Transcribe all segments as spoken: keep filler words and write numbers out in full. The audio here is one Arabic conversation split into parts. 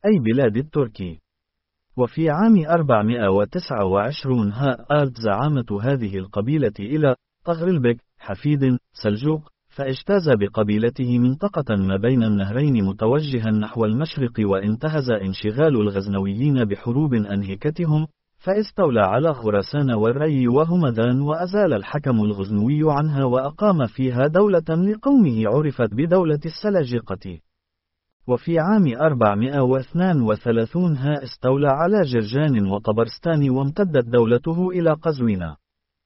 أي بلاد التركي. وفي عام أربعمائة وتسعة وعشرين آلت زعامة هذه القبيلة إلى طغرلبك حفيد سلجوق، فاجتاز بقبيلته منطقة ما بين النهرين متوجها نحو المشرق، وانتهز انشغال الغزنويين بحروب أنهكتهم، فاستولى على خراسان والري وهمدان، وأزال الحكم الغزنوي عنها وأقام فيها دولة لقومه عرفت بدولة السلاجقة. وفي عام أربعمائة واثنين وثلاثين استولى على جرجان وطبرستان، وامتدت دولته إلى قزوين.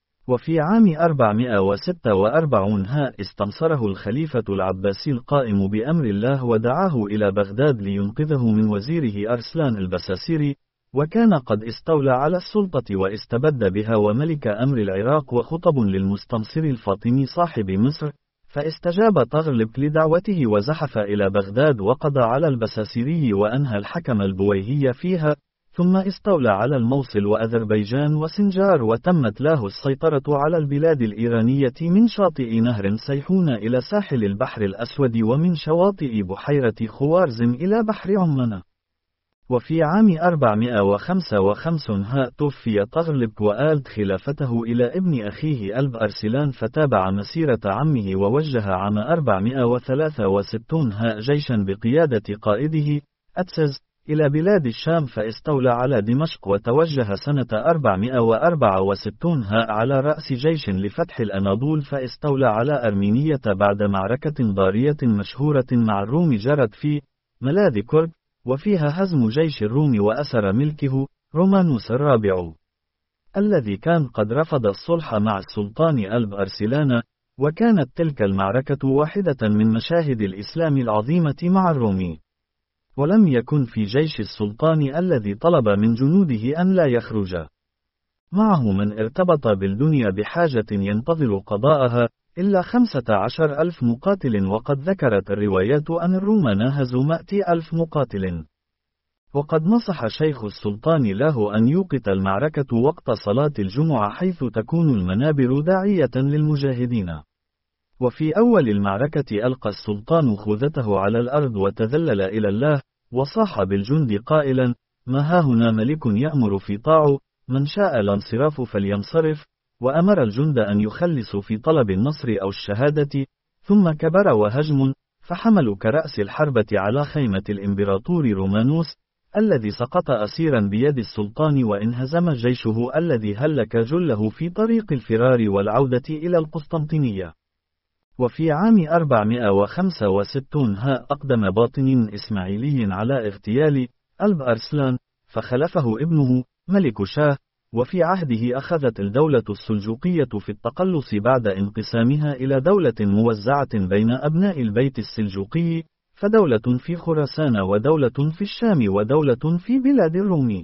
وفي عام أربعمائة وستة وأربعين استنصره الخليفة العباسي القائم بأمر الله، ودعاه إلى بغداد لينقذه من وزيره أرسلان البساسيري، وكان قد استولى على السلطة واستبد بها، وملك أمر العراق، وخطب للمستنصر الفاطمي صاحب مصر، فاستجاب طغرلبك لدعوته وزحف إلى بغداد وقضى على البساسيري وأنهى الحكم البويهي فيها، ثم استولى على الموصل وأذربيجان وسنجار، وتمت له السيطرة على البلاد الإيرانية من شاطئ نهر سيحون إلى ساحل البحر الأسود، ومن شواطئ بحيرة خوارزم إلى بحر عمان. وفي عام أربعمائة وخمسة وخمسين توفي طغرلبك، وآلت خلافته إلى ابن أخيه ألب أرسلان، فتابع مسيرة عمه، ووجه عام أربعمائة وثلاثة وستين جيشا بقيادة قائده أتسز إلى بلاد الشام، فاستولى على دمشق، وتوجه سنة أربعمائة وأربعة وستين على رأس جيش لفتح الأناضول، فاستولى على أرمينية بعد معركة ضارية مشهورة مع الروم جرت في ملاذ كرد، وفيها هزم جيش الروم وأسر ملكه رومانوس الرابع، الذي كان قد رفض الصلح مع السلطان ألب أرسلان. وكانت تلك المعركة واحدة من مشاهد الإسلام العظيمة مع الروم. ولم يكن في جيش السلطان الذي طلب من جنوده أن لا يخرج معه من ارتبط بالدنيا بحاجة ينتظر قضاءها إلا خمسة عشر ألف مقاتل، وقد ذكرت الروايات أن الروم ناهزوا مائة ألف مقاتل. وقد نصح شيخ السلطان له أن يوقت المعركة وقت صلاة الجمعة، حيث تكون المنابر داعية للمجاهدين. وفي أول المعركة ألقى السلطان خوذته على الأرض وتذلل إلى الله، وصاح بالجند قائلا: ما هاهنا ملك يأمر في طاعه، من شاء الانصراف فلينصرف. وأمر الجند أن يخلصوا في طلب النصر أو الشهادة. ثم كبر وهجم، فحملوا كرأس الحربة على خيمة الإمبراطور رومانوس، الذي سقط أسيرا بيد السلطان، وانهزم جيشه الذي هلك جله في طريق الفرار والعودة إلى القسطنطينية. وفي عام أربعمائة وخمسة وستين أقدم باطن إسماعيلي على اغتيال ألب أرسلان، فخلفه ابنه ملك شاه. وفي عهده أخذت الدولة السلجوقية في التقلص بعد انقسامها إلى دولة موزعة بين أبناء البيت السلجوقي، فدولة في خراسان، ودولة في الشام، ودولة في بلاد الروم.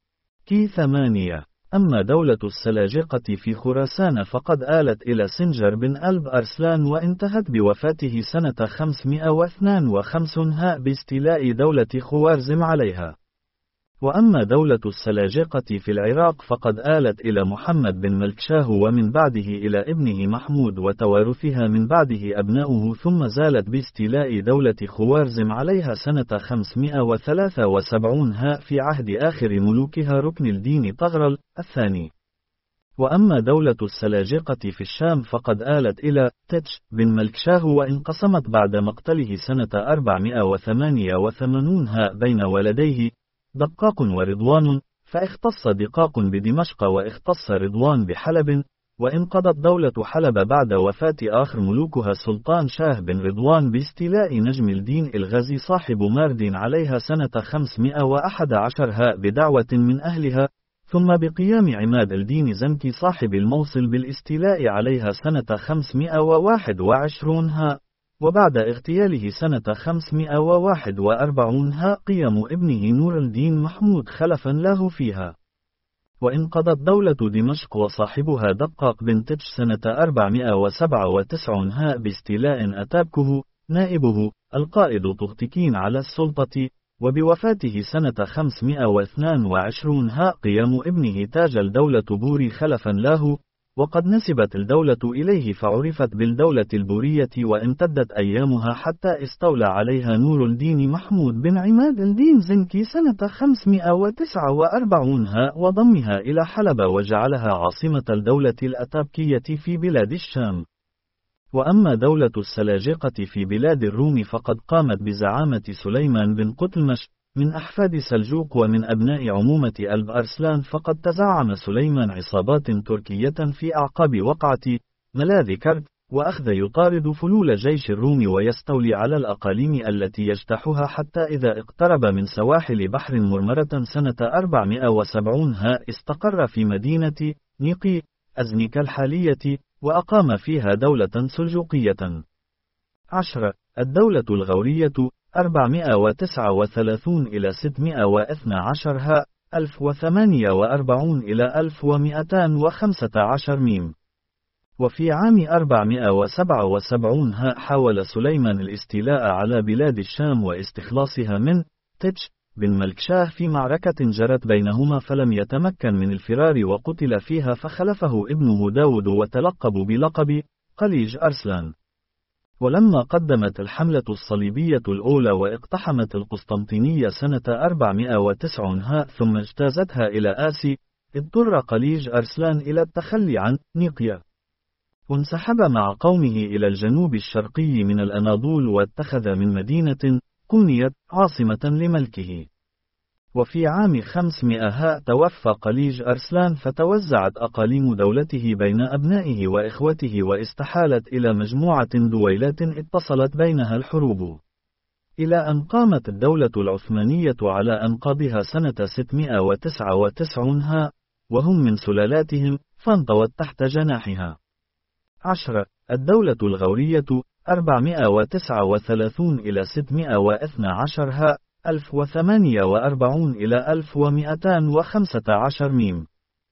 كي ثمانية. أما دولة السلاجقة في خراسان فقد آلت إلى سنجر بن ألب أرسلان، وانتهت بوفاته سنة خمسمائة واثنين وخمسين باستيلاء دولة خوارزم عليها. وأما دولة السلاجقة في العراق فقد آلت إلى محمد بن ملكشاه، ومن بعده إلى ابنه محمود، وتوارثها من بعده أبناؤه، ثم زالت باستيلاء دولة خوارزم عليها سنة خمسمائة وثلاثة وسبعين في عهد آخر ملوكها ركن الدين طغرل الثاني. وأما دولة السلاجقة في الشام فقد آلت إلى تتش بن ملكشاه، وانقسمت بعد مقتله سنة أربعمائة وثمانية وثمانين بين ولديه دقاق ورضوان، فاختص دقاق بدمشق واختص رضوان بحلب. وانقضت دولة حلب بعد وفاة آخر ملوكها سلطان شاه بن رضوان باستيلاء نجم الدين الغازي صاحب ماردين عليها سنة خمسمائة وأحد عشر بدعوة من أهلها، ثم بقيام عماد الدين زنكي صاحب الموصل بالاستيلاء عليها سنة خمسمائة وواحد وعشرين، وبعد اغتياله سنة خمسمائة وواحد وأربعين قيام ابنه نور الدين محمود خلفا له فيها. وانقضت دولة دمشق وصاحبها دقاق بن تتش سنة أربعمائة وسبعة وتسعين باستيلاء أتابكه نائبه القائد طغتكين على السلطة، وبوفاته سنة خمسمائة واثنين وعشرين قيام ابنه تاج الدولة بوري خلفا له. وقد نسبت الدولة إليه فعرفت بالدولة البورية، وامتدت أيامها حتى استولى عليها نور الدين محمود بن عماد الدين زنكي سنة خمسمائة وتسعة وأربعين ها وضمها إلى حلب وجعلها عاصمة الدولة الأتابكية في بلاد الشام. وأما دولة السلاجقة في بلاد الروم فقد قامت بزعامة سليمان بن قتلمش من أحفاد سلجوق ومن أبناء عمومة ألب أرسلان، فقد تزعم سليمان عصابات تركية في أعقاب وقعة ملاذ كرد، وأخذ يطارد فلول جيش الروم ويستولي على الأقاليم التي يجتاحها، حتى إذا اقترب من سواحل بحر مرمرة سنة أربعمائة وسبعين ها استقر في مدينة نيقي أزنيك الحالية، وأقام فيها دولة سلجوقية. عشرة. الدولة الغورية أربعمائة وتسعة وثلاثين إلى ستمائة واثني عشر ها ألف وثمانية وأربعين إلى ألف ومئتين وخمسة عشر ميم. وفي عام أربعمائة وسبعة وسبعين ها حاول سليمان الاستيلاء على بلاد الشام واستخلاصها من تتش بن ملكشاه في معركة جرت بينهما، فلم يتمكن من الفرار وقتل فيها، فخلفه ابنه داود وتلقب بلقب قليج أرسلان. ولما قدمت الحملة الصليبية الأولى واقتحمت القسطنطينية سنة أربعمائة وتسعين ها ثم اجتازتها إلى آسي، اضطر قليج أرسلان إلى التخلي عن نيقيا، وانسحب مع قومه إلى الجنوب الشرقي من الأناضول، واتخذ من مدينة قونيت عاصمة لملكه. وفي عام خمسمائة ها توفى قليج أرسلان، فتوزعت أقاليم دولته بين أبنائه وإخوته، واستحالت إلى مجموعة دويلات اتصلت بينها الحروب، إلى أن قامت الدولة العثمانية على أنقاضها سنة ستمائة وتسعة وتسعين ها، وهم من سلالاتهم، فانطوت تحت جناحها. عشرة. الدولة الغورية أربعمائة وتسعة وثلاثين إلى ستمائة واثني عشر ها ألف وثمانية وأربعين إلى ألف ومئتين وخمسة عشر ميم.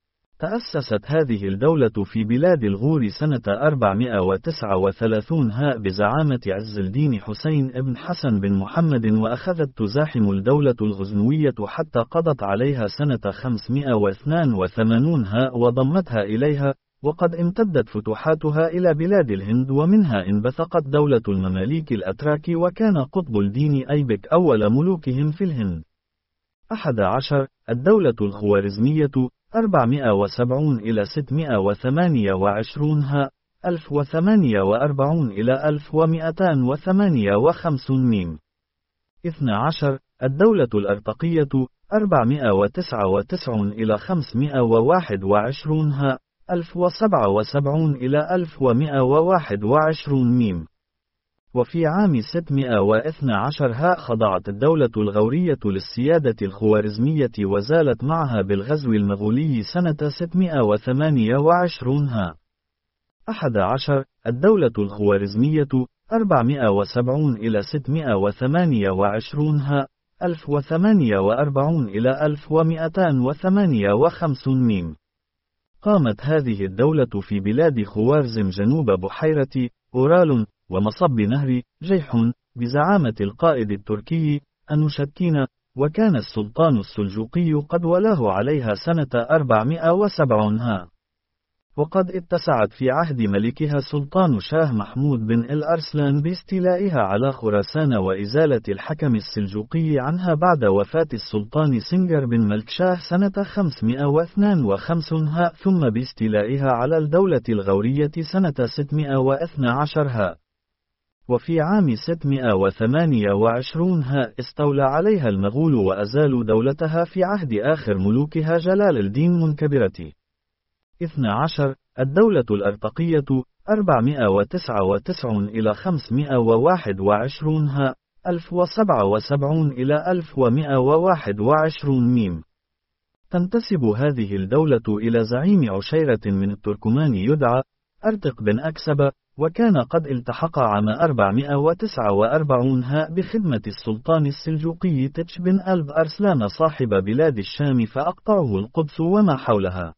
تأسست هذه الدولة في بلاد الغور سنة أربعمائة وتسعة وثلاثين ها بزعامة عز الدين حسين ابن حسن بن محمد، وأخذت تزاحم الدولة الغزنوية حتى قضت عليها سنة خمسمائة واثنين وثمانين ها وضمتها إليها، وقد امتدت فتوحاتها إلى بلاد الهند، ومنها انبثقت دولة المماليك الأتراك، وكان قطب الدين أيبك أول ملوكهم في الهند. أحد عشر. الدولة الخوارزمية أربعمائة وسبعين إلى ستمائة وثمانية وعشرين ها ألف وثمانية وأربعين إلى ألف ومئتين وثمانية وخمسين ميم. اثني عشر. الدولة الأرطقية أربعمائة وتسعة وتسعين إلى خمسمائة وواحد وعشرين ها ألف وسبعة وسبعين إلى ألف ومائة وواحد وعشرين ميم. وفي عام ستمائة واثني عشر ها خضعت الدولة الغورية للسيادة الخوارزمية، وزالت معها بالغزو المغولي سنة ستمائة وثمانية وعشرين ها. أحد عشر. الدولة الخوارزمية أربعمائة وسبعين إلى ستمائة وثمانية وعشرين ها ألف وثمانية وأربعين إلى ألف ومئتين وثمانية وخمسين ميم. قامت هذه الدولة في بلاد خوارزم جنوب بحيرة أورال ومصب نهر جيحون بزعامة القائد التركي أنوشتكين، وكان السلطان السلجوقي قد ولاه عليها سنة أربعمائة وسبعين ها. وقد اتسعت في عهد ملكها سلطان شاه محمود بن الأرسلان باستيلائها على خراسان وإزالة الحكم السلجوقي عنها بعد وفاة السلطان سنجر بن ملكشاه سنة خمسمائة واثنين وخمسين ها، ثم باستيلائها على الدولة الغورية سنة ستمائة واثني عشر ها. وفي عام ستمائة وثمانية وعشرين ها استولى عليها المغول وأزالوا دولتها في عهد آخر ملوكها جلال الدين منكبرتي. اثني عشر. الدولة الأرطقية أربعمائة وتسعة وتسعين إلى خمسمائة وواحد وعشرين ها ألف وسبعة وسبعين إلى ألف ومائة وواحد وعشرين ميم. تنتسب هذه الدولة إلى زعيم عشيرة من التركمان يدعى أرتق بن أكسب، وكان قد التحق عام أربعمائة وتسعة وأربعين ها بخدمة السلطان السلجوقي تتش بن ألب أرسلان صاحب بلاد الشام، فأقطعه القدس وما حولها.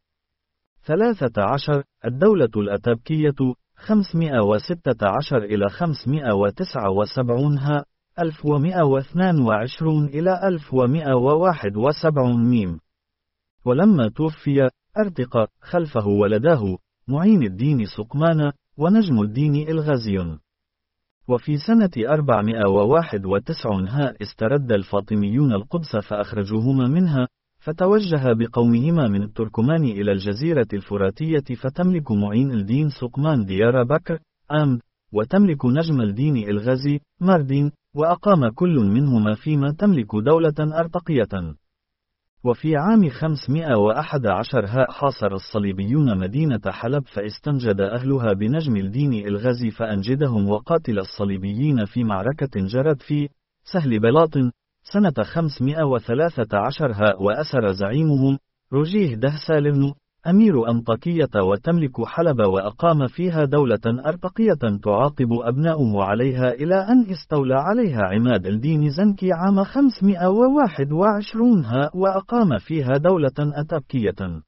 ثلاثة عشر. الدولة الأتابكية خمسمائة وستة عشر إلى خمسمائة وتسعة وسبعين ها ألف ومائة واثنين وعشرين إلى ألف ومائة وواحد وسبعين ميم. ولما توفي أرتق خلفه ولداه معين الدين سقمان، ونجم الدين إلغازي. وفي سنة أربعمائة وواحد وتسعين ها استرد الفاطميون القدس فأخرجوهما منها، فتوجه بقومهما من التركمان إلى الجزيرة الفراتية، فتملك معين الدين سقمان ديار بكر آمد، وتملك نجم الدين إلغازي ماردين، وأقام كل منهما فيما تملك دولة أرطقية. وفي عام خمسمائة وأحد عشر ها حاصر الصليبيون مدينة حلب، فاستنجد أهلها بنجم الدين إلغازي فأنجدهم وقاتل الصليبيين في معركة جرت في سهل بلاط سنة خمسمائة وثلاثة عشر ها، وأسر زعيمهم روجيه دهسالبن أمير أنطاكية وتملك حلب، وأقام فيها دولة أرطقية تعاقب أبناؤه عليها إلى أن استولى عليها عماد الدين زنكي عام خمسمائة وواحد وعشرين ها، وأقام فيها دولة أتابكية.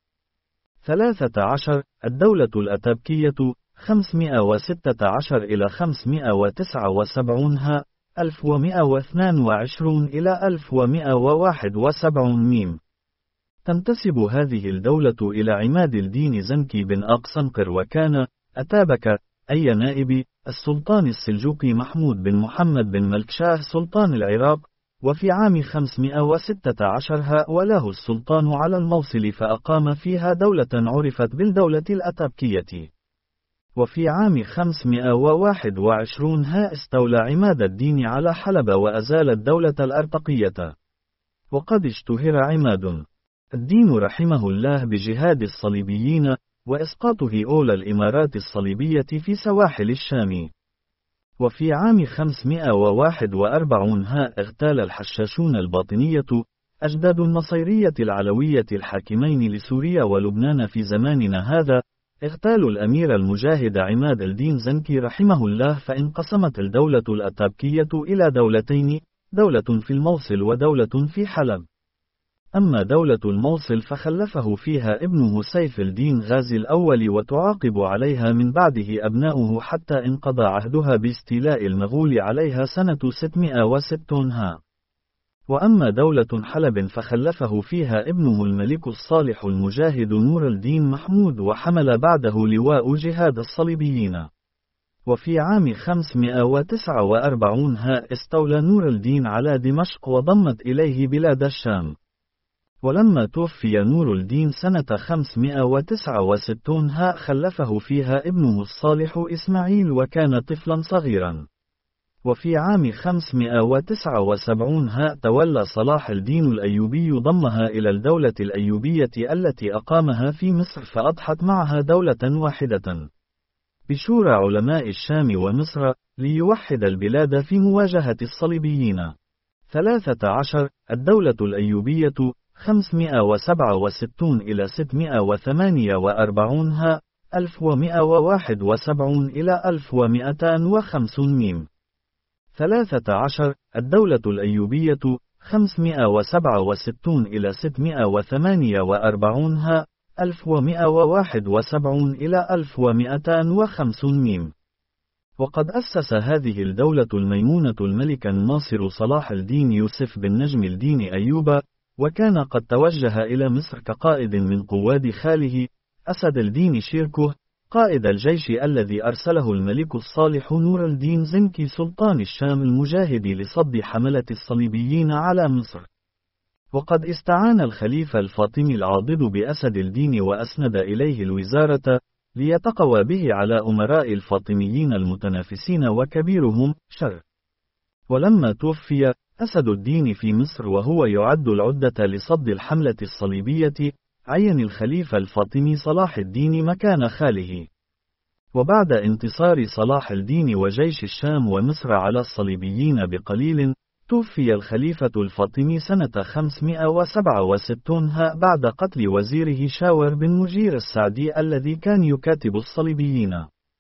ثلاثة عشر الدولة الأتابكية خمسمائة وستة عشر إلى خمسمائة وتسعة وسبعين ها، ألف ومائة واثنين وعشرين إلى ألف ومائة وواحد وسبعين ميم. تنتسب هذه الدولة إلى عماد الدين زنكي بن أقصنقر، وكان أتابك أي نائب السلطان السلجوقي محمود بن محمد بن ملكشاه سلطان العراق. وفي عام خمسمائة وستة عشر ها ولاه السلطان على الموصل، فأقام فيها دولة عرفت بالدولة الأتابكية. وفي عام خمسمائة وواحد وعشرين ها استولى عماد الدين على حلب وأزال الدولة الأرطقية. وقد اشتهر عماد الدين رحمه الله بجهاد الصليبيين وإسقاطه أولى الإمارات الصليبية في سواحل الشام. وفي عام خمسمائة وواحد وأربعين ها اغتال الحشاشون الباطنية أجداد النصيرية العلوية الحاكمين لسوريا ولبنان في زماننا هذا، اغتالوا الأمير المجاهد عماد الدين زنكي رحمه الله، فانقسمت الدولة الأتابكية إلى دولتين، دولة في الموصل ودولة في حلب. أما دولة الموصل فخلفه فيها ابنه سيف الدين غازي الأول، وتعاقب عليها من بعده أبناؤه حتى انقضى عهدها باستيلاء المغول عليها سنة ستمائة وستين ها. وأما دولة حلب فخلفه فيها ابنه الملك الصالح المجاهد نور الدين محمود، وحمل بعده لواء جهاد الصليبيين. وفي عام خمسمائة وتسعة وأربعين ها استولى نور الدين على دمشق وضمت إليه بلاد الشام. ولما توفي نور الدين سنة خمسمائة وتسعة وستين ها خلفه فيها ابنه الصالح إسماعيل، وكان طفلا صغيرا. وفي عام خمسمائة وتسعة وسبعين ها تولى صلاح الدين الأيوبي ضمها إلى الدولة الأيوبية التي أقامها في مصر، فأضحت معها دولة واحدة بشورى علماء الشام ومصر ليوحد البلاد في مواجهة الصليبيين. ثلاثة عشر الدولة الأيوبية خمسمائة وسبعة وستين إلى ستمائة وثمانية وأربعين ها، ألف ومائة وواحد وسبعين إلى ألف ومائتين وخمسين ميم. ثلاثة عشر الدولة الأيوبية خمسمائة وسبعة وستين إلى ستمائة وثمانية وأربعين ها، ألف ومائة وواحد وسبعين إلى ألف ومائتين وخمسين ميم. وقد أسس هذه الدولة الميمونة الملك الناصر صلاح الدين يوسف بن نجم الدين أيوب، وكان قد توجه إلى مصر كقائد من قواد خاله أسد الدين شيركه قائد الجيش الذي أرسله الملك الصالح نور الدين زنكي سلطان الشام المجاهد لصد حملة الصليبيين على مصر. وقد استعان الخليفة الفاطمي العاضد بأسد الدين وأسند إليه الوزارة ليتقوى به على أمراء الفاطميين المتنافسين وكبيرهم شر. ولما توفي أسد الدين في مصر وهو يعد العدة لصد الحملة الصليبية، عين الخليفة الفاطمي صلاح الدين مكان خاله. وبعد انتصار صلاح الدين وجيش الشام ومصر على الصليبيين بقليل، توفي الخليفة الفاطمي سنة خمسمائة وسبعة وستين ها بعد قتل وزيره شاور بن مجير السعدي الذي كان يكاتب الصليبيين.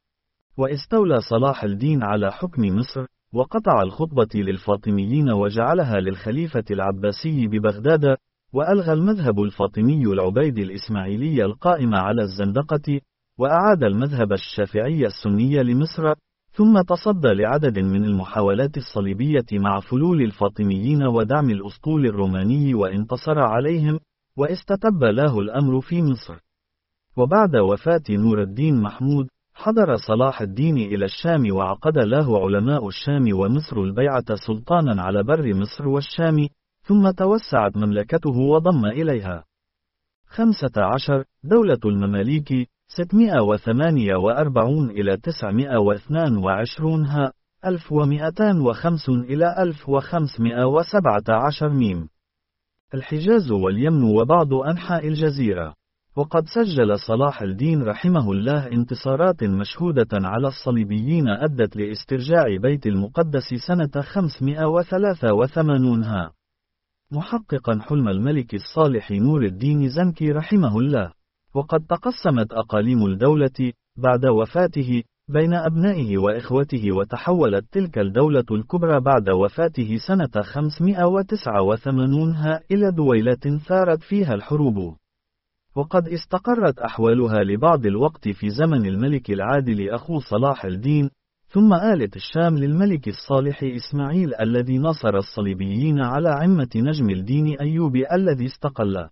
واستولى صلاح الدين على حكم مصر، وقطع الخطبة للفاطميين وجعلها للخليفة العباسي ببغداد، وألغى المذهب الفاطمي العبيد الإسماعيلي القائم على الزندقة، وأعاد المذهب الشافعي السني لمصر، ثم تصدى لعدد من المحاولات الصليبية مع فلول الفاطميين ودعم الأسطول الروماني وانتصر عليهم، واستتب له الأمر في مصر. وبعد وفاة نور الدين محمود، حضر صلاح الدين إلى الشام وعقد له علماء الشام ومصر البيعة سلطانا على بر مصر والشام، ثم توسعت مملكته وضم إليها. خمسة عشر دولة المماليك ستمائة وثمانية وأربعون إلى تسعمائة واثنان وعشرون ها ألف ومئتان وخمسون إلى ألف وخمسمائة وسبعة عشر ميم. الحجاز واليمن وبعض أنحاء الجزيرة. وقد سجل صلاح الدين رحمه الله انتصارات مشهودة على الصليبيين أدت لاسترجاع بيت المقدس سنة خمسمائة وثلاثة وثمانين ها، محققا حلم الملك الصالح نور الدين زنكي رحمه الله. وقد تقسمت أقاليم الدولة بعد وفاته بين أبنائه وإخوته، وتحولت تلك الدولة الكبرى بعد وفاته سنة خمسمائة وتسعة وثمانين ها إلى دويلات ثارت فيها الحروب، وقد استقرت أحوالها لبعض الوقت في زمن الملك العادل أخو صلاح الدين، ثم آلت الشام للملك الصالح إسماعيل الذي نصر الصليبيين على عمة نجم الدين أيوب الذي استقل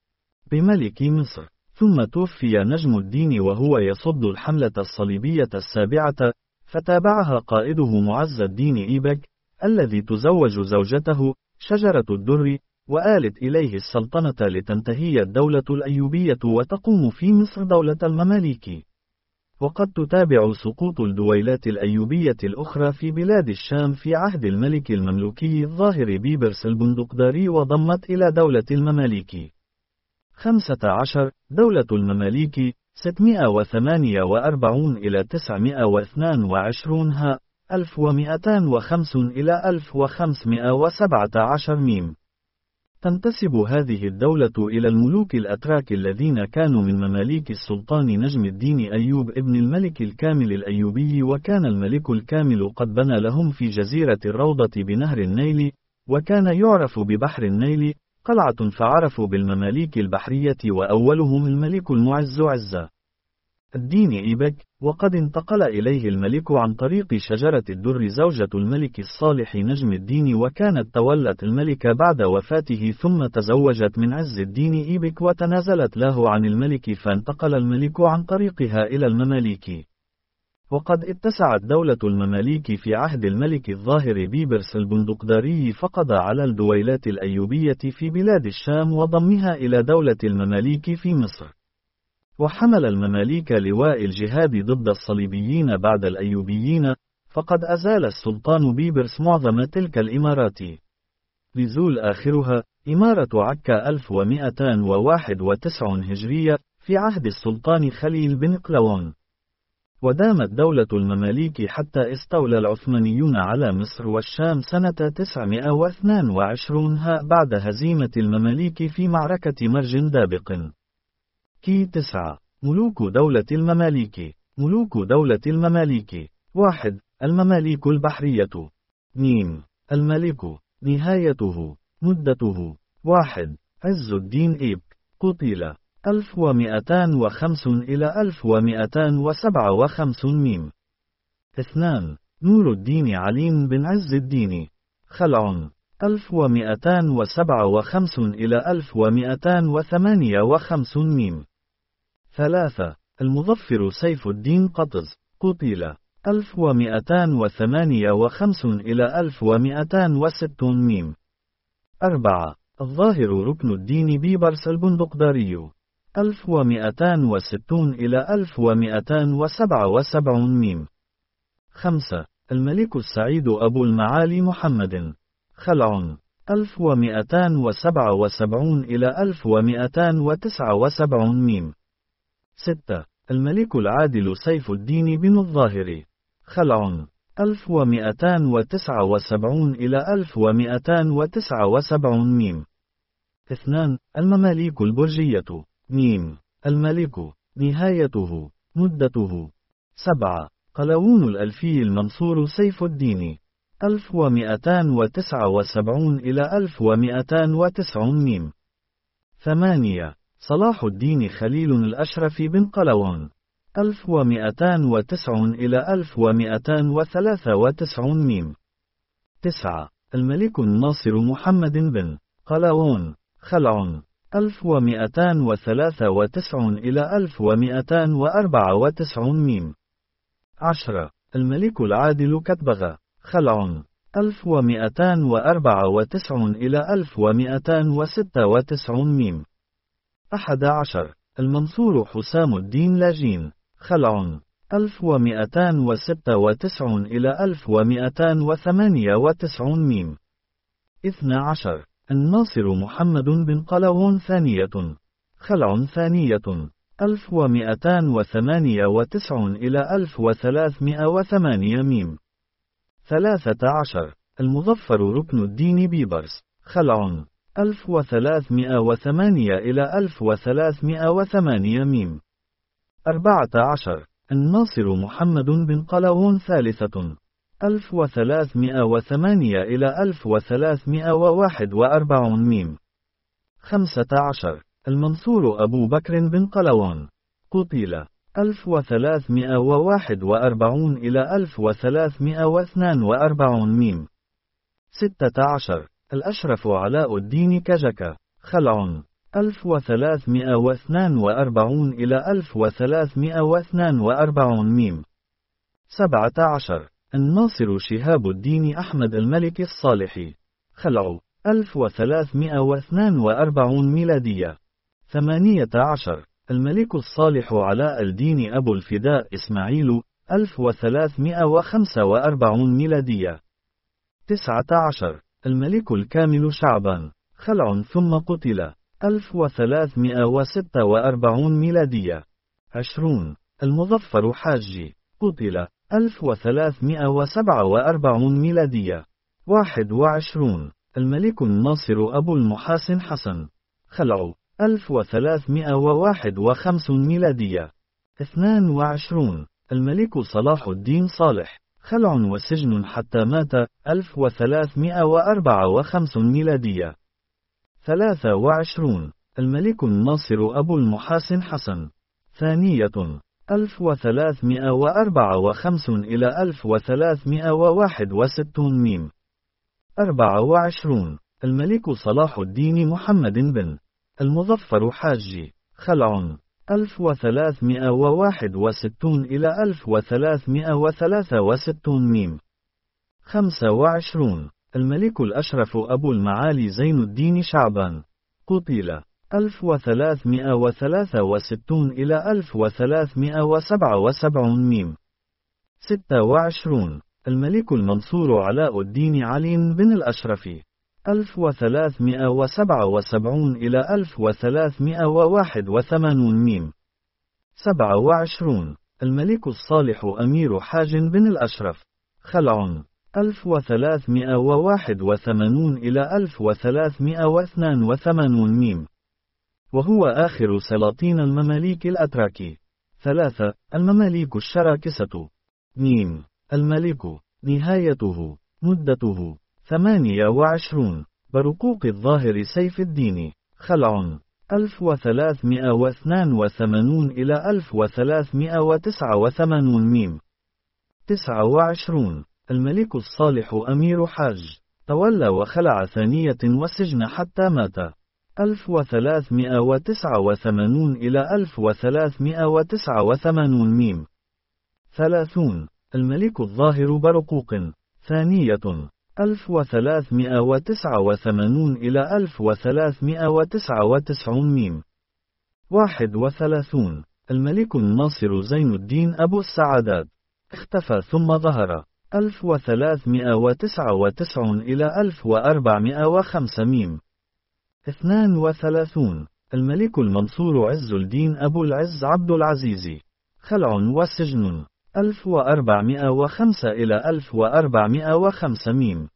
بملك مصر، ثم توفي نجم الدين وهو يصد الحملة الصليبية السابعة، فتابعها قائده معز الدين إيبك الذي تزوج زوجته شجرة الدر، وآلت إليه السلطنة لتنتهي الدولة الأيوبية وتقوم في مصر دولة المماليك. وقد تتابع سقوط الدويلات الأيوبية الأخرى في بلاد الشام في عهد الملك المملوكي الظاهر بيبرس البندقداري، وضمت إلى دولة المماليك. خمسة عشر دولة المماليك ستمائة وثمانية وأربعون إلى تسعمائة واثنان وعشرون ها ألف ومئتان وخمسون إلى ألف وخمسمائة وسبعة عشر ميم. تنتسب هذه الدولة إلى الملوك الأتراك الذين كانوا من مماليك السلطان نجم الدين أيوب ابن الملك الكامل الأيوبي، وكان الملك الكامل قد بنى لهم في جزيرة الروضة بنهر النيل، وكان يعرف ببحر النيل قلعة، فعرفوا بالمماليك البحرية، وأولهم الملك المعز عز الدين إيبك، وقد انتقل إليه الملك عن طريق شجرة الدر زوجة الملك الصالح نجم الدين، وكانت تولت الملك بعد وفاته، ثم تزوجت من عز الدين إيبك وتنازلت له عن الملك، فانتقل الملك عن طريقها إلى المماليك. وقد اتسعت دولة المماليك في عهد الملك الظاهر بيبرس البندقداري، فقضى على الدويلات الأيوبية في بلاد الشام وضمها إلى دولة المماليك في مصر. وحمل المماليك لواء الجهاد ضد الصليبيين بعد الأيوبيين، فقد أزال السلطان بيبرس معظم تلك الإمارات، لزول آخرها إمارة عكا ألف ومئتان وواحد وتسعين هجرية في عهد السلطان خليل بن قلاوون. ودامت دولة المماليك حتى استولى العثمانيون على مصر والشام سنة تسعمائة واثنين وعشرين ها بعد هزيمة المماليك في معركة مرج دابق. كي تسعة ملوك دولة المماليك. ملوك دولة المماليك: واحد المماليك البحرية. اثنين الملك. نهايته. مدته: واحد عز الدين إيبك، قتل ألف ومئتان وخمسون إلى ألف ومئتان وسبعة وخمسون ميم. اثنان نور الدين عليم بن عز الدين، خلع ألف ومئتان وسبعة وخمسون إلى ألف ومئتان وثمانية وخمسون ميم. ثلاثة المظفر سيف الدين قطز، قتل ألف ومئتان وثمانية وخمسون إلى ألف ومئتان وستون ميم. أربعة الظاهر ركن الدين بيبرس البندقداري، ألف ومئتان وستون إلى ألف ومئتان وسبعة وسبعون ميم. خمسة الملك السعيد أبو المعالي محمد، خلع ألف ومئتان وسبعة وسبعون إلى ألف ومئتان وتسعة وسبعون ميم. ستة الملك العادل سيف الدين بن الظاهر، خلع ألف ومئتان وتسعة وسبعون إلى ألف ومئتان وتسعة وسبعون ميم. اثنان المماليك البرجية، ميم. الملك. نهايته. مدته. سبعة قلاوون الألفي المنصور سيف الدين، ألف ومئتان وتسعة وسبعون إلى ألف ومئتان وتسعون ميم. ثمانية صلاح الدين خليل الأشرف بن قلاوون، ألف ومئتان وتسعون إلى ألف ومئتان وثلاثة وتسعون ميم. تسعة الملك الناصر محمد بن قلاوون، خلع ألف ومئتان وثلاثة وتسعون إلى ألف ومئتان وأربعة وتسعون ميم. عشرة. الملك العادل كتبغ، خلع، ألف ومئتان وأربعة وتسعون إلى ألف ومئتان وستة وتسعون ميم. أحد عشر. المنصور حسام الدين لاجين، خلع، ألف ومئتان وستة وتسعون إلى ألف ومئتان وثمانية وتسعون ميم. اثنى عشر. الناصر محمد بن قلاوون ثانية، خلع ثانية، ألف ومئتان وثمانية وتسعون إلى ألف وثلاثمائة وثمانية ميم. ثلاثة عشر. المظفر ركن الدين بيبرس، خلع، ألف وثلاثمائة وثمانية إلى ألف وثلاثمائة وثمانية ميم. أربعة عشر. الناصر محمد بن قلاوون ثالثة، ألف وثلاثمائة وثمانية إلى ألف وثلاثمائة وواحد وأربعون ميم. خمسة عشر. المنصور أبو بكر بن قلاوون، قتل، ألف وثلاثمائة وواحد وأربعون إلى ألف وثلاثمائة واثنان وأربعون ميم. ستة عشر. الأشرف علاء الدين كجك، خلع، ألف وثلاثمائة واثنان وأربعون إلى ألف وثلاثمائة واثنان وأربعون ميم. سبعة عشر. الناصر شهاب الدين أحمد الملك الصالحي، خلع، ألف وثلاثمائة واثنان وأربعون ميلادية. ثمانية عشر. الملك الصالح علاء الدين أبو الفداء إسماعيل، ألف وثلاثمائة وخمسة وأربعون ميلادية. تسعة عشر. الملك الكامل شعبان، خلع ثم قتل، ألف وثلاثمائة وستة وأربعون ميلادية. عشرون. المظفر حاجي، قتل، ألف وثلاثمائة وسبعة وأربعون ميلادية. واحد وعشرون. الملك الناصر أبو المحاسن حسن، خلع، ألف وثلاثمائة وواحد وخمسون ميلادية. اثنان وعشرون. الملك صلاح الدين صالح، خلع وسجن حتى مات، ألف وثلاثمائة وأربعة وخمسين ميلادية. ثلاثة وعشرون. الملك الناصر أبو المحاسن حسن، ثانية، ألف وثلاثمائة وأربعة وخمسين إلى ألف وثلاثمائة وواحد وستون ميم. أربعة وعشرون. الملك صلاح الدين محمد بن المظفر حاجي، خلع، ألف وثلاثمائة وواحد وستون إلى ألف وثلاثمائة وثلاثة وستون ميم. خمسة وعشرون. الملك الأشرف أبو المعالي زين الدين شعبان، قتل، ألف وثلاثمائة وثلاثة وستون إلى ألف وثلاثمائة وسبعة وسبعون ميم. ستة وعشرون. الملك المنصور علاء الدين علي بن الأشرف، ألف وثلاثمائة وسبعة وسبعون إلى ألف وثلاثمائة وواحد وثمانون ميم. سبعة وعشرون. الملك الصالح أمير حاج بن الأشرف، خلع، ألف وثلاثمائة وواحد وثمانون إلى ألف وثلاثمائة واثنان وثمانون ميم، وهو آخر سلاطين المماليك الأتراكي. ثلاثة. المماليك الشراكسة. ميم. الملك، نهايته، مدته. ثمانية وعشرون. برقوق الظاهر سيف الدين، خلع، ألف وثلاثمائة واثنان وثمانون إلى ألف وثلاثمائة وتسعة وثمانون ميم. تسعة وعشرون. الملك الصالح أمير حاج، تولى وخلع ثانية والسجن حتى مات، ألف وثلاثمائة وتسعة وثمانون إلى ألف وثلاثمائة وتسعة وثمانون ميم. ثلاثون. الملك الظاهر برقوق، ثانية، ألف وثلاثمائة وتسعة وثمانون إلى ألف وثلاثمائة وتسعة وتسعون ميم. واحد وثلاثون. الملك الناصر زين الدين أبو السعادات، اختفى ثم ظهر، ألف وثلاثمائة وتسعة وتسعون إلى ألف وأربعمائة وخمسة ميم. اثنان وثلاثون. الملك المنصور عز الدين أبو العز عبد العزيز، خلع وسجن، ألف وأربعمائة وخمسة إلى ألف وأربعمائة وخمسة ميم.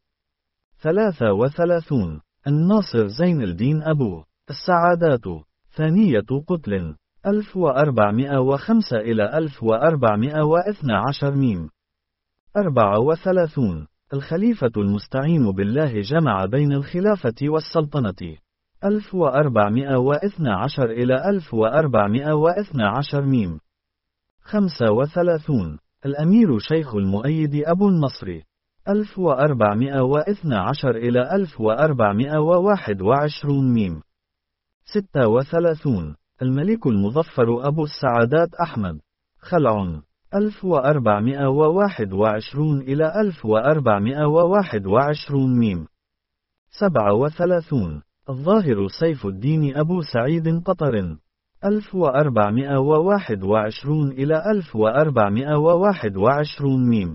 ثلاثة وثلاثون. الناصر زين الدين أبو السعادات، ثانية قتل، ألف وأربعمائة وخمسة إلى ألف وأربعمائة واثنى عشر ميم. أربعة وثلاثون. الخليفة المستعين بالله جمع بين الخلافة والسلطنة، ألف وأربعمائة واثنى عشر إلى ألف وأربعمائة واثنى عشر ميم. خمسة وثلاثون. الأمير شيخ المؤيد أبو النصر، ألف وأربعمائة واثنى عشر إلى ألف وأربعمائة وواحد وعشرون ميم. ستة وثلاثون الملك المظفر أبو السعادات أحمد. خلع ألف وأربعمائة وواحد وعشرون إلى ألف وأربعمائة وواحد وعشرون ميم. سبعة وثلاثون الظاهر سيف الدين أبو سعيد قطر. ألف وأربعمائة وواحد وعشرون إلى ألف وأربعمائة وواحد وعشرون ميم.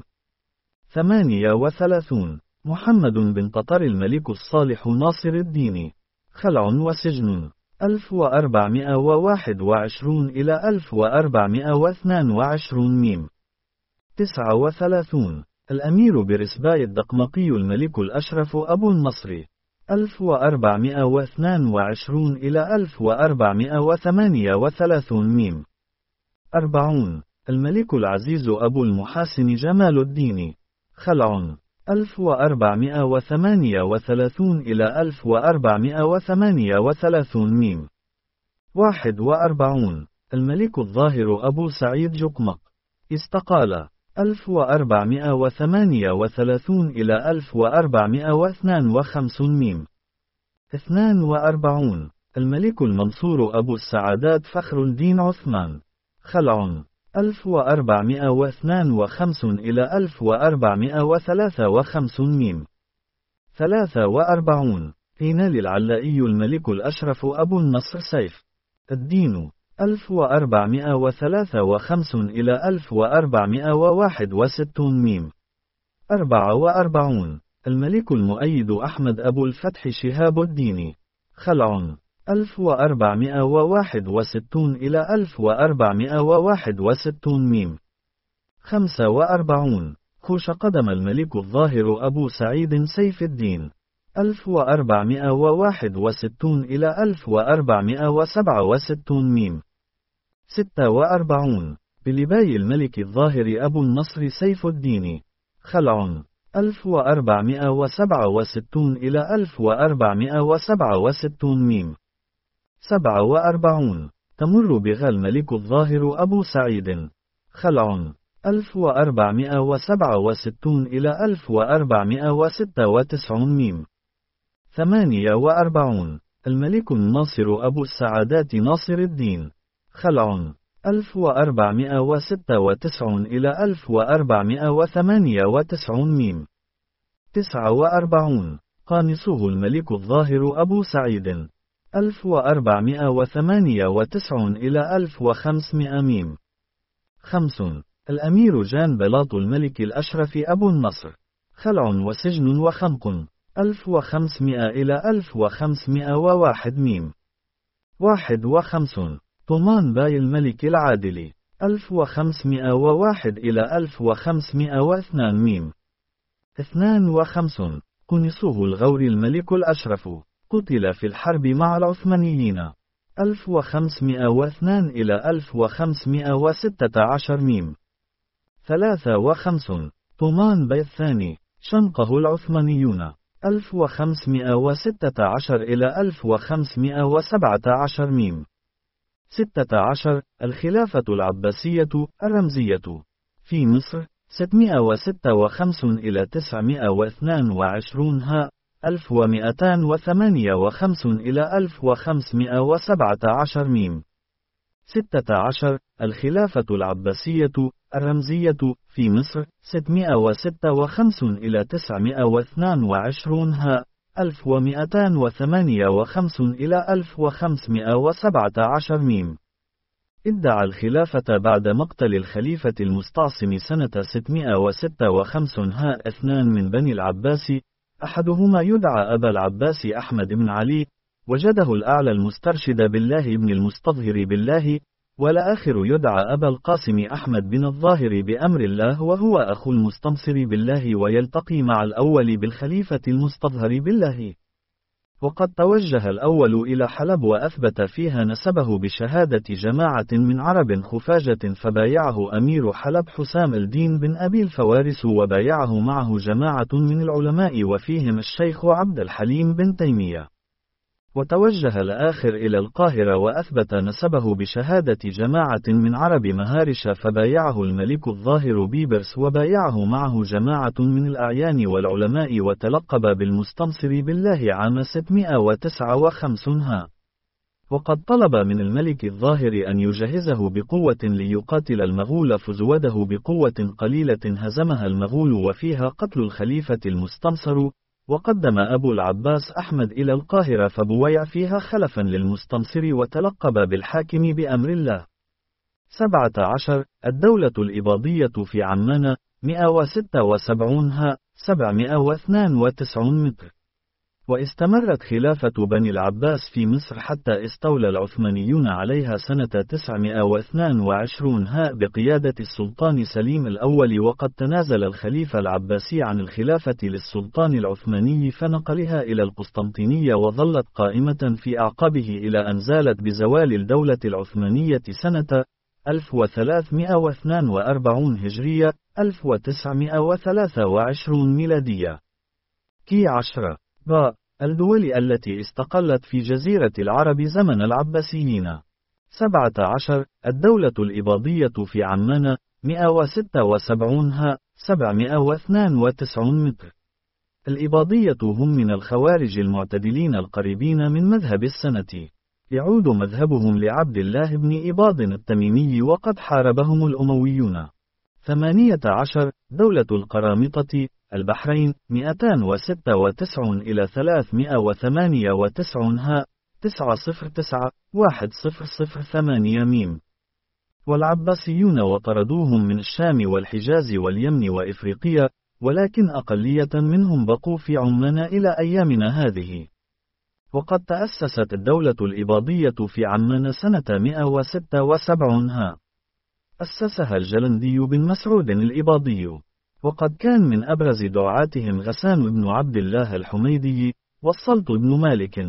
ثمانية وثلاثون محمد بن قطر الملك الصالح ناصر الدين. خلع وسجن. ألف وأربعمائة وواحد وعشرون إلى ألف وأربعمائة واثنان وعشرون ميم. تسعة وثلاثون الأمير برسباي الدقمقي الملك الأشرف أبو النصر. ألف وأربعمائة واثنان وعشرون إلى ألف وأربعمائة وثمانية وثلاثون ميم. أربعون الملك العزيز أبو المحاسن جمال الدين. خلع ألف وأربعمائة وثمانية وثلاثون إلى ألف وأربعمائة وثمانية وثلاثون ميم. واحد وأربعون الملك الظاهر أبو سعيد جقمق. استقال. ألف وأربعمائة وثمانية وثلاثون إلى ألف وأربعمائة واثنان وخمسون ميم. اثنان وأربعون الملك المنصور أبو السعادات فخر الدين عثمان. خلع. ألف وأربعمائة واثنان وخمسون إلى ألف وأربعمائة وثلاثة وخمسون ميم. ثلاثة وأربعون هينال العلائي الملك الأشرف أبو النصر سيف الدين. ألف وأربعمائة وثلاثة وخمسون إلى ألف وأربعمائة وواحد وستون ميم. أربعة وأربعون الملك المؤيد أحمد أبو الفتح شهاب الدين. خلع. ألف وأربعمائة وواحد وستون إلى ألف وأربعمائة وواحد وستون ميم. خمسة وأربعون خوش قدم الملك الظاهر أبو سعيد سيف الدين. ألف وأربعمائة وواحد وستون إلى ألف وأربعمائة وسبعة وستون ميم. ستة وأربعون بلباي الملك الظاهر أبو النصر سيف الدين. خلع. ألف وأربعمائة وسبعة وستون إلى ألف وأربعمائة وسبعة وستون ميم. سبعة وأربعون تمر بها الملك الظاهر أبو سعيد. خلع. ألف وأربعمائة وسبعة وستون إلى ألف وأربعمائة وستة وتسعون ميم. ثمانية وأربعون الملك الناصر أبو السعادات ناصر الدين. خلع. ألف وأربعمائة وستة وتسعون إلى ألف وأربعمائة وثمانية وتسعون ميم. تسعة وأربعون قانصه الملك الظاهر أبو سعيد. ألف وأربعمائة وثمانية وتسعون إلى ألف وخمسمائة ميم. خمس الأمير جان بلاط الملك الأشرف أبو النصر. خلع وسجن وخنق. ألف وخمسمائة إلى ألف وخمسمائة وواحد ميم. واحد وخمسون طمان باي الملك العادل. ألف وخمسمائة وواحد إلى ألف وخمسمائة واثنان ميم. اثنان وخمسون قنصه الغور الملك الأشرف. قتل في الحرب مع العثمانيين. ألف وخمسمائة واثنان إلى ألف وخمسمائة وستة عشر ميم. ثلاثة وخمسون طمان باي الثاني. شنقه العثمانيون. ألف وخمسمائة وستة عشر إلى ألف وخمسمائة وسبعة عشر ميم. ستة عشر الخلافة العباسية الرمزية. في مصر ستمائة وستة وخمسون إلى تسعمائة واثنان وعشرون ها. ألف ومئتان وثمانية وخمسون إلى ألف وخمسمائة وسبعة عشر ميم. ستة عشر الخلافة العباسية الرمزية. في مصر ستمائة وستة وخمسون إلى تسعمائة واثنان وعشرون ها. ألف ومئتان وثمانية وخمسون إلى ألف وخمسمائة وسبعة عشر ميم. ادعى الخلافة بعد مقتل الخليفة المستعصم سنة ستمائة وستة وخمسين ها اثنان من بني العباس، أحدهما يدعى أبا العباس أحمد بن علي، وجده الأعلى المسترشد بالله بن المستظهر بالله، والآخر يدعى أبا القاسم أحمد بن الظاهر بأمر الله، وهو أخو المستنصر بالله، ويلتقي مع الأول بالخليفة المستظهر بالله. وقد توجه الأول إلى حلب وأثبت فيها نسبه بشهادة جماعة من عرب خفاجة، فبايعه أمير حلب حسام الدين بن أبي الفوارس، وبايعه معه جماعة من العلماء وفيهم الشيخ عبد الحليم بن تيمية. وتوجه الآخر إلى القاهرة وأثبت نسبه بشهادة جماعة من عرب مهارش، فبايعه الملك الظاهر بيبرس، وبايعه معه جماعة من الأعيان والعلماء، وتلقب بالمستنصر بالله عام ستمائة وتسعة وخمسين ها. وقد طلب من الملك الظاهر أن يجهزه بقوة ليقاتل المغول، فزوده بقوة قليلة هزمها المغول وفيها قتل الخليفة المستنصر. وقدم أبو العباس أحمد إلى القاهرة فبويع فيها خلفا للمستنصر وتلقب بالحاكم بأمر الله. سبعة عشر الدولة الإباضية في عمان مئة وستة وسبعين ها سبعمئة واثنين وتسعين متر. واستمرت خلافة بني العباس في مصر حتى استولى العثمانيون عليها سنة تسعمئة واثنين وعشرين ها بقيادة السلطان سليم الأول، وقد تنازل الخليفة العباسي عن الخلافة للسلطان العثماني فنقلها إلى القسطنطينية، وظلت قائمة في أعقابه إلى أن زالت بزوال الدولة العثمانية سنة ألف وثلاثمئة واثنين وأربعين هجرية ألف وتسعمئة وثلاثة وعشرين ميلادية. كي عشرة ب الدول التي استقلت في جزيرة العرب زمن العباسيين. سبعة عشر الدولة الإباضية في عمان مئة وستة وسبعين ها سبعمئة واثنين وتسعين متر. الإباضية هم من الخوارج المعتدلين القريبين من مذهب السنة، يعود مذهبهم لعبد الله بن إباض التميمي، وقد حاربهم الأمويون. ثمانية عشر دولة القرامطة البحرين مئتان وستة وتسعين إلى ثلاثمئة وثمانية وتسعين ها تسعة صفر تسعة واحد صفر صفر ثمانية ميم. والعباسيون وطردوهم من الشام والحجاز واليمن وإفريقيا، ولكن أقلية منهم بقوا في عمان إلى أيامنا هذه. وقد تأسست الدولة الإباضية في عمان سنة مئة وستة وسبعين ها. أسسها الجلندي بن مسعود الإباضي، وقد كان من أبرز دعاتهم غسان بن عبد الله الحميدي والسلط بن مالك،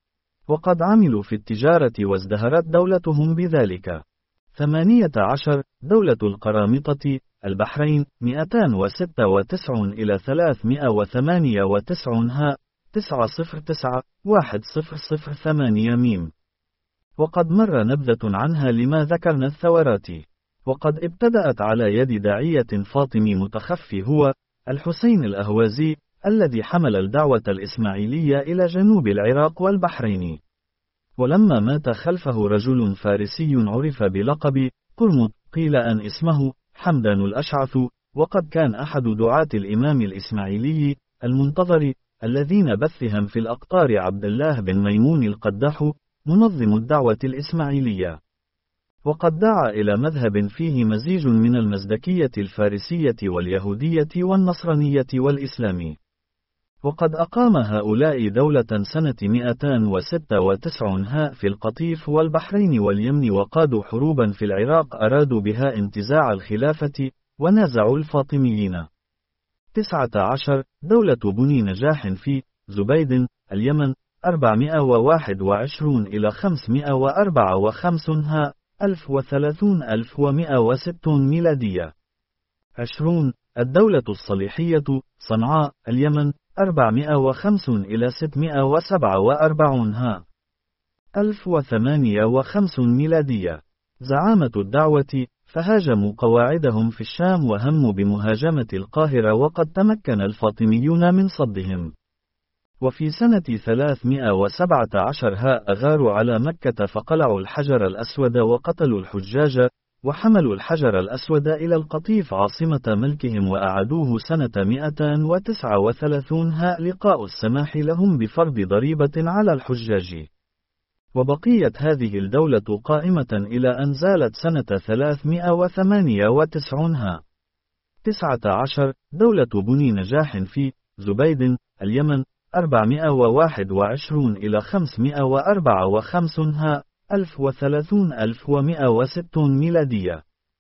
وقد عملوا في التجارة وازدهرت دولتهم بذلك. ثمانية عشر دولة القرامطة البحرين مئتان وستة وتسعين إلى ثلاثمئة وثمانية وتسعين ها تسعة صفر تسعة واحد صفر صفر ثمانية ميم. وقد مر نبذة عنها لما ذكرنا الثورات. وقد ابتدأت على يد داعية فاطمي متخفي هو الحسين الأهوازي، الذي حمل الدعوة الإسماعيلية إلى جنوب العراق والبحرين. ولما مات خلفه رجل فارسي عرف بلقب قرمط، قيل أن اسمه حمدان الأشعث، وقد كان أحد دعاة الإمام الإسماعيلي المنتظر الذين بثهم في الأقطار عبد الله بن ميمون القداح منظم الدعوة الإسماعيلية. وقد دعا إلى مذهب فيه مزيج من المزدكية الفارسية واليهودية والنصرانية والإسلام. وقد أقام هؤلاء دولة سنة مئتين وستة وتسعين ها في القطيف والبحرين واليمن، وقادوا حروبا في العراق أرادوا بها انتزاع الخلافة ونازعوا الفاطميين. تسعة عشر دولة بني نجاح في زبيد اليمن أربعمئة وواحد وعشرين إلى خمسمئة وأربعة وخمسين ها ألف وثلاثون ألف ومئة وستون ميلادية. عشرون الدولة الصليحية صنعاء اليمن أربعمئة وخمسين إلى ستمئة وسبعة وأربعين ها ألف وثمانية وخمسين ميلادية. زعامة الدعوة فهاجموا قواعدهم في الشام وهموا بمهاجمة القاهرة، وقد تمكن الفاطميون من صدهم. وفي سنة ثلاثمئة وسبعة عشر ها أغاروا على مكة فقلعوا الحجر الأسود وقتلوا الحجاج، وحملوا الحجر الأسود إلى القطيف عاصمة ملكهم وأعادوه سنة مئتين وتسعة وثلاثين ها لقاء السماح لهم بفرض ضريبة على الحجاج. وبقيت هذه الدولة قائمة إلى أن زالت سنة ثلاثمئة وثمانية وتسعين ها. تسعة عشر دولة بني نجاح في زبيد اليمن أربعمئة وواحد وعشرين إلى خمسمئة وأربعة وخمسين ها ألف وثلاثون ألف ومئة وستون ميلادية.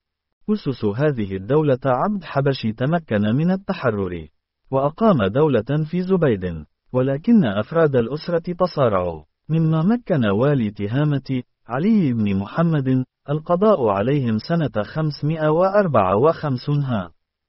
أسس هذه الدولة عبد حبشي تمكن من التحرر، وأقام دولة في زبيد، ولكن أفراد الأسرة تصارعوا، مما مكن والي تهامة علي بن محمد القضاء عليهم سنة خمسمئة وأربعة وخمسين ها.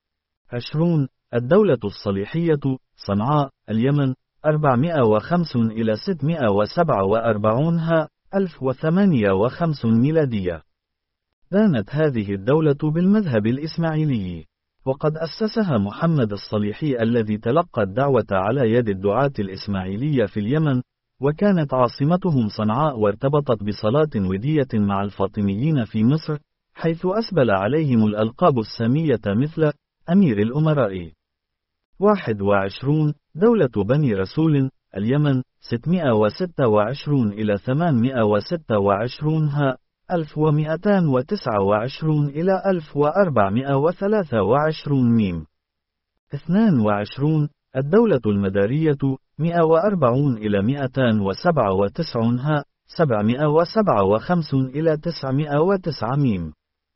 عشرون الدولة الصليحية صنعاء اليمن أربعمئة وخمسين إلى ستمئة وسبعة وأربعين ها ألف وثمانية وخمسين ميلادية. دانت هذه الدولة بالمذهب الإسماعيلي، وقد أسسها محمد الصليحي الذي تلقى الدعوة على يد الدعاة الإسماعيلية في اليمن، وكانت عاصمتهم صنعاء، وارتبطت بصلات ودية مع الفاطميين في مصر، حيث أسبل عليهم الألقاب السامية مثل أمير الأمراء. واحد وعشرون دولة بني رسول، اليمن، ستمائة وستة وعشرون إلى ثمانمائة وستة وعشرون ها ألف ومئتان وتسعة وعشرون إلى ألف وأربعمائة وثلاثة وعشرون ميم. اثنان وعشرون الدولة المدارية، مئة وأربعون إلى مئتان وسبعة وتسعون ها سبعمائة وسبعة وخمسون إلى تسعمائة وتسعة ميم.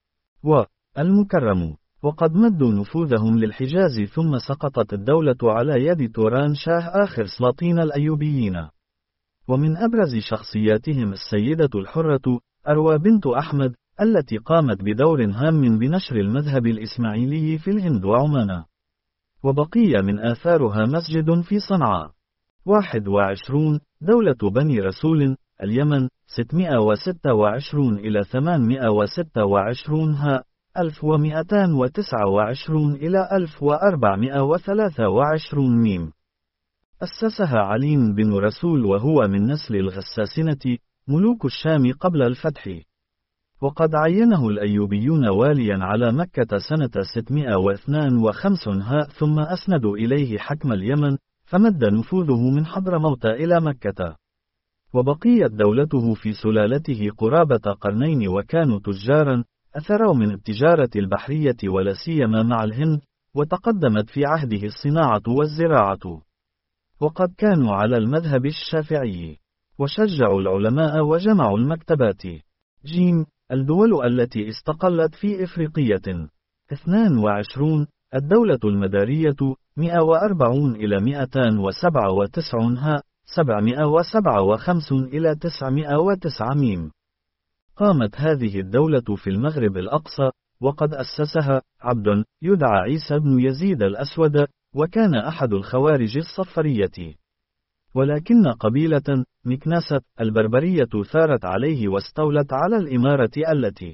والمكرم، وقد مدوا نفوذهم للحجاز، ثم سقطت الدولة على يد توران شاه آخر سلاطين الأيوبيين. ومن أبرز شخصياتهم السيدة الحرة أروى بنت أحمد، التي قامت بدور هام بنشر المذهب الإسماعيلي في الهند وعمان. وبقي من آثارها مسجد في صنعاء. واحد وعشرون دولة بني رسول، اليمن، ستمائة وستة وعشرون إلى ثمانمائة وستة وعشرون ها ألف ومئتان وتسعة وعشرون إلى ألف وأربعمائة وثلاثة وعشرون ميم. أسسها علي بن رسول، وهو من نسل الغساسنة، ملوك الشام قبل الفتح. وقد عينه الأيوبيون واليا على مكة سنة ستمائة واثنين وخمسين ها، ثم أسندوا إليه حكم اليمن، فمد نفوذه من حضرموت إلى مكة. وبقيت دولته في سلالته قرابة قرنين، وكانوا تجارا، أثروا من التجارة البحرية ولا سيما مع الهند، وتقدمت في عهده الصناعة والزراعة. وقد كانوا على المذهب الشافعي، وشجعوا العلماء وجمعوا المكتبات. جيم الدول التي استقلت في إفريقية. اثنان وعشرون الدولة المدارية، مئة وأربعون إلى مئتان وسبعة وتسعون ها سبعمائة وسبعة وخمسون إلى تسعمائة وتسعة ميم. قامت هذه الدولة في المغرب الأقصى، وقد أسسها عبد يدعى عيسى بن يزيد الأسود، وكان أحد الخوارج الصفرية. ولكن قبيلة مكناسة البربرية ثارت عليه واستولت على الإمارة التي.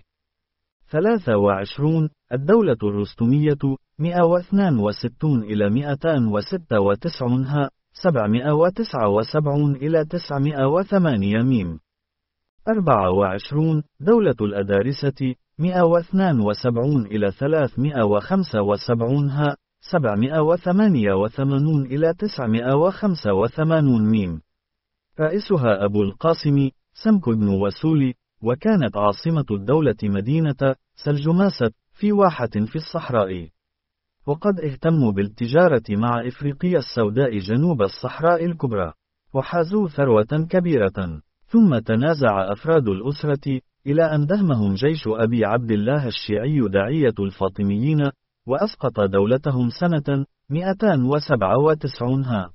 ثلاثة وعشرون الدولة الرستمية، مئة واثنين وستون إلى مئتان وستة وتسعون ها سبعمائة وتسعة وسبعون إلى تسعمائة وثمانية ميم. أربعة وعشرون دولة الأدارسة، مئة واثنين وسبعون إلى ثلاثمائة وخمسة وسبعون ها سبعمائة وثمانية وثمانون إلى تسعمائة وخمسة وثمانين ميم. رئيسها أبو القاسم سمك بن وسولي، وكانت عاصمة الدولة مدينة سلجماسة في واحة في الصحراء. وقد اهتموا بالتجارة مع إفريقيا السوداء جنوب الصحراء الكبرى، وحازوا ثروة كبيرة. ثم تنازع أفراد الأسرة، إلى أن دهمهم جيش أبي عبد الله الشيعي داعية الفاطميين، وأسقط دولتهم سنة مئتان وسبعة وتسعين ها.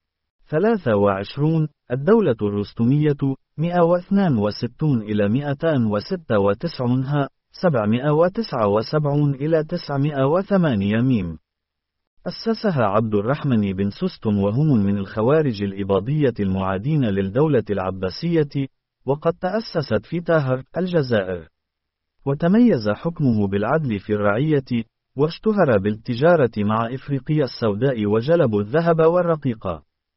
ثلاثة وعشرون الدولة الرستمية، مئة واثنين وستون إلى مئتان وستة وتسعين ها سبعمائة وتسعة وسبعون إلى تسعمائة وثمانية ميم. أسسها عبد الرحمن بن سستم، وهم من الخوارج الإباضية المعادين للدولة العباسية، وقد تأسست في تاهر الجزائر. وتميز حكمه بالعدل في الرعية، واشتهر بالتجارة مع إفريقيا السوداء وجلب الذهب والرقيق،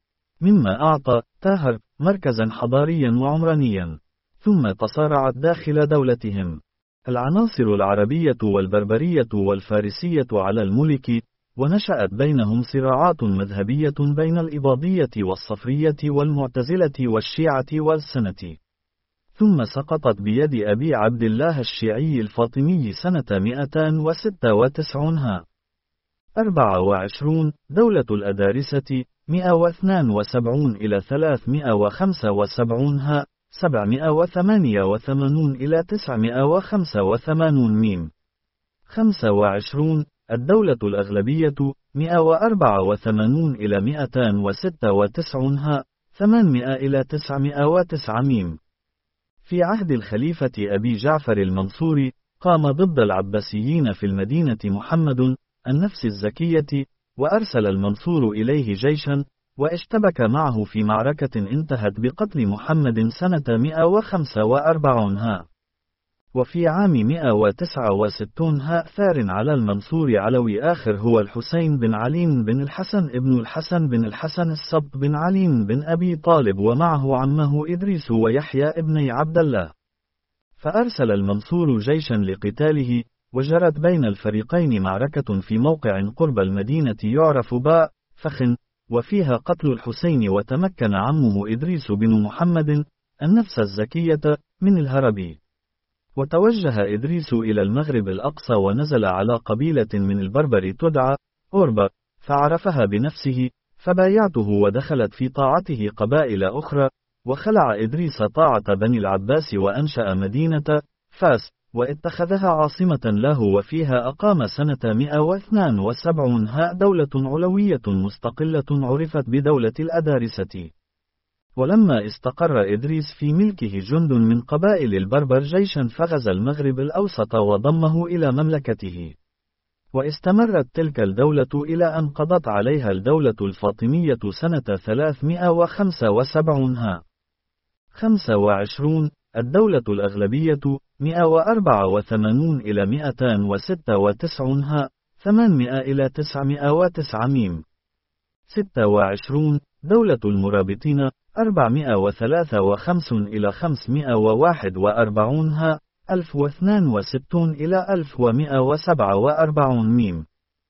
مما أعطى تاهر مركزا حضاريا وعمرانيا. ثم تصارعت داخل دولتهم العناصر العربية والبربرية والفارسية على الملك، ونشأت بينهم صراعات مذهبية بين الإباضية والصفرية والمعتزلة والشيعة والسنة. ثم سقطت بيد أبي عبد الله الشيعي الفاطمي سنة مئتان وستة وتسعين ها. أربعة وعشرون دولة الأدارسة، مئة واثنين وسبعون إلى ثلاثمائة وخمسة وسبعين ها سبعمائة وثمانية وثمانون إلى تسعمائة وخمسة وثمانين ميم. خمسة وعشرون الدولة الأغلبية، مئة وأربعة وثمانون إلى مئتان وستة وتسعين ها ثمانمائة إلى تسعمائة وتسعة ميم. في عهد الخليفة أبي جعفر المنصور، قام ضد العباسيين في المدينة محمد النفس الزكية، وأرسل المنصور إليه جيشا، واشتبك معه في معركة انتهت بقتل محمد سنة مئة وخمسة وأربعين ها. وفي عام مئة وتسعة وستين ها ثار على المنصور علوي آخر هو الحسين بن علي بن الحسن ابن الحسن بن الحسن السبط بن علي بن أبي طالب، ومعه عمه إدريس ويحيى ابني عبد الله. فأرسل المنصور جيشا لقتاله، وجرت بين الفريقين معركة في موقع قرب المدينة يعرف باء فخن، وفيها قتل الحسين، وتمكن عمه إدريس بن محمد النفس الزكية من الهرب. وتوجه إدريس إلى المغرب الأقصى، ونزل على قبيلة من البربر تدعى أوربا، فعرفها بنفسه، فبايعته ودخلت في طاعته قبائل أخرى، وخلع إدريس طاعة بني العباس وأنشأ مدينة فاس، واتخذها عاصمة له، وفيها أقام سنة مئة واثنين وسبعين ها دولة علوية مستقلة عرفت بدولة الأدارسة. ولما استقر إدريس في ملكه جند من قبائل البربر جيشا فغزا المغرب الأوسط وضمه إلى مملكته. واستمرت تلك الدولة إلى أن قضت عليها الدولة الفاطمية سنة ثلاثمئة وخمسة وسبعين ها. خمسة وعشرون الدولة الأغلبية مئة وأربعة وثمانين إلى مئتين وستة وتسعين ها. ثمانمئة إلى تسعمئة وتسعة ميم. ستة وعشرون دولة المرابطين أربعمئة وثلاثة وخمسين إلى خمسمئة وواحد وأربعين ها. ألف واثنين وستين إلى ألف ومئة وسبعة وأربعين ميم.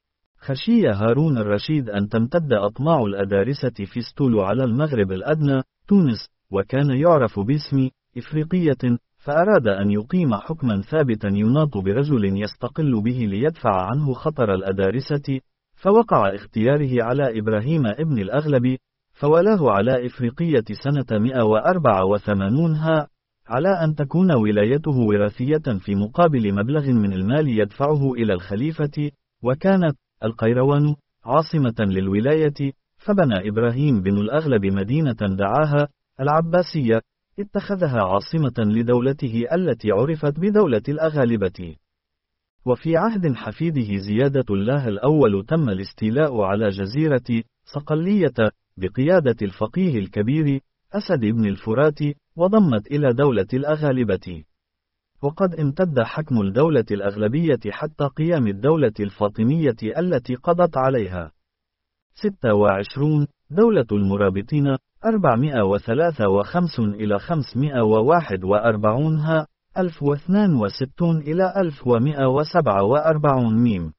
خشي هارون الرشيد أن تمتد أطماع الأدارسة فيستول على المغرب الأدنى تونس، وكان يعرف باسم إفريقية، فأراد أن يقيم حكما ثابتا يناط برجل يستقل به ليدفع عنه خطر الأدارسة، فوقع اختياره على إبراهيم ابن الأغلب، فولاه على إفريقية سنة مئة وأربعة وثمانين ها، على أن تكون ولايته وراثية في مقابل مبلغ من المال يدفعه إلى الخليفة، وكانت القيروان عاصمة للولاية، فبنى إبراهيم بن الأغلب مدينة دعاها العباسية، اتخذها عاصمة لدولته التي عرفت بدولة الأغالبة. وفي عهد حفيده زيادة الله الأول تم الاستيلاء على جزيرة صقلية بقيادة الفقيه الكبير أسد بن الفرات، وضمت إلى دولة الأغالبة. وقد امتد حكم الدولة الأغلبية حتى قيام الدولة الفاطمية التي قضت عليها. ستة وعشرون دولة المرابطين أربعمئة وثلاثة وخمسين إلى خمسمئة وواحد وأربعين ها. ألف واثنين وستين إلى ألف ومئة وسبعة وأربعين ميم.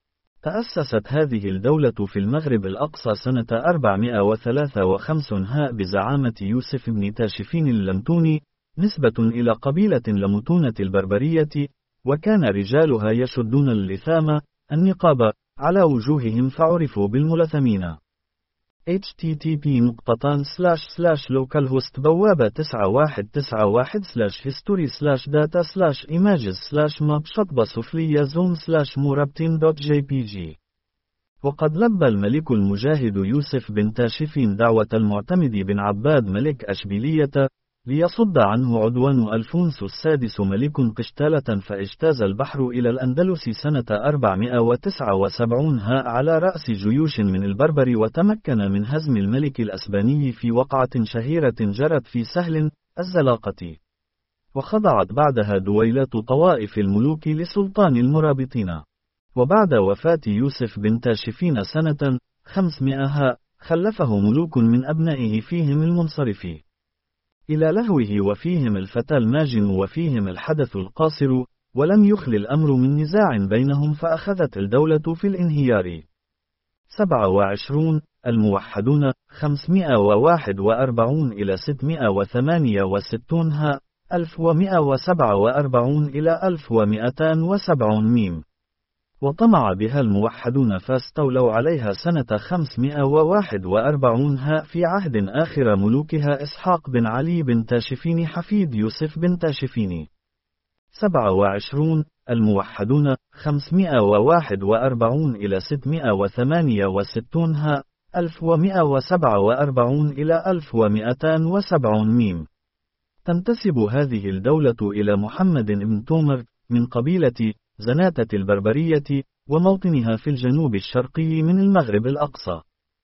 تأسست هذه الدولة في المغرب الأقصى سنة أربعمئة وثلاثة وخمسين ها بزعامة يوسف بن تاشفين اللمتوني، نسبة إلى قبيلة لمتونة البربرية، وكان رجالها يشدون اللثام النقاب على وجوههم فعرفوا بالملثمين. إتش تي تي بي نقطتان سلاش سلاش لوكالهوست بوابة تسعة واحد تسعة واحد سلاش هيستوري سلاش داتا سلاش إيماجز سلاش ماب شطبة سفلية زوم سلاش مرابطين دوت جي بي جي. وقد لبى الملك المجاهد يوسف بن تاشفين دعوة المعتمد بن عباد ملك أشبيلية ليصد عنه عدوان ألفونس السادس ملك قشتالة، فاجتاز البحر إلى الأندلس سنة أربعمئة وتسعة وسبعين ها على رأس جيوش من البربر، وتمكن من هزم الملك الأسباني في وقعة شهيرة جرت في سهل الزلاقة. وخضعت بعدها دويلات طوائف الملوك لسلطان المرابطين. وبعد وفاة يوسف بن تاشفين سنة خمسمئة ها خلفه ملوك من أبنائه فيهم المنصرف إلى لهوه، وفيهم الفتى الماجن، وفيهم الحدث القاصر، ولم يخل الأمر من نزاع بينهم، فأخذت الدولة في الانهيار. سبعة وعشرون الموحدون خمسمئة وواحد وأربعين إلى ستمئة وثمانية وستين ها. ألف ومئة وسبعة وأربعين إلى ألف ومئتين وسبعين ميم. وطمع بها الموحدون فاستولوا عليها سنة خمسمئة وواحد وأربعين ها في عهد آخر ملوكها إسحاق بن علي بن تاشفين حفيد يوسف بن تاشفين. سبعة وعشرون الموحدون خمسمئة وواحد وأربعين إلى ستمئة وثمانية وستين ها. ألف ومئة وسبعة وأربعين إلى ألف ومئتين وسبعين ميم. تنتسب هذه الدولة إلى محمد بن تومر من قبيلة زناتة البربرية، وموطنها في الجنوب الشرقي من المغرب الأقصى.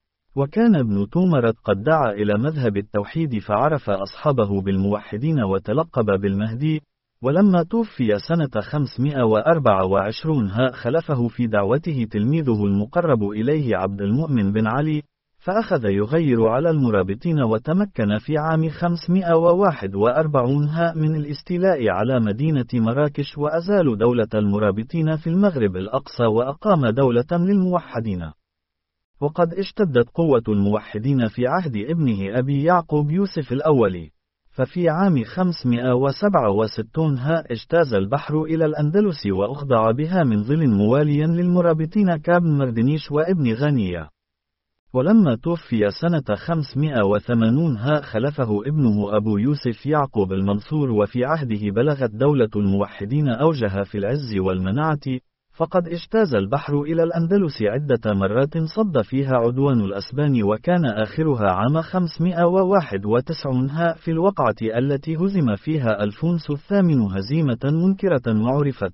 وكان ابن تومرة قد دعا إلى مذهب التوحيد، فعرف أصحابه بالموحدين وتلقب بالمهدي، ولما توفي سنة خمسمائة وأربعة وعشرين ها خلفه في دعوته تلميذه المقرب إليه عبد المؤمن بن علي، فأخذ يغير على المرابطين وتمكن في عام خمسمائة وواحد وأربعين ها من الاستيلاء على مدينة مراكش وأزال دولة المرابطين في المغرب الأقصى وأقام دولة للموحدين. وقد اشتدت قوة الموحدين في عهد ابنه أبي يعقوب يوسف الأول، ففي عام خمسمائة وسبعة وستين ها اجتاز البحر إلى الأندلس وأخضع بها من ظل مواليا للمرابطين كابن مردنيش وابن غانية. ولما توفي سنة خمسمائة وثمانين ها خلفه ابنه أبو يوسف يعقوب المنصور، وفي عهده بلغت دولة الموحدين أوجها في العز والمناعة، فقد اجتاز البحر إلى الأندلس عدة مرات صد فيها عدوان الأسبان، وكان آخرها عام خمسمائة وواحد وتسعين ها في الوقعة التي هزم فيها ألفونسو الثامن هزيمة منكرة وعرفت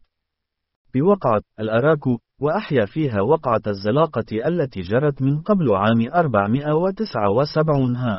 بوقعة الأراكو، وأحيا فيها وقعة الزلاقة التي جرت من قبل عام أربعمائة وتسعة وسبعين ها.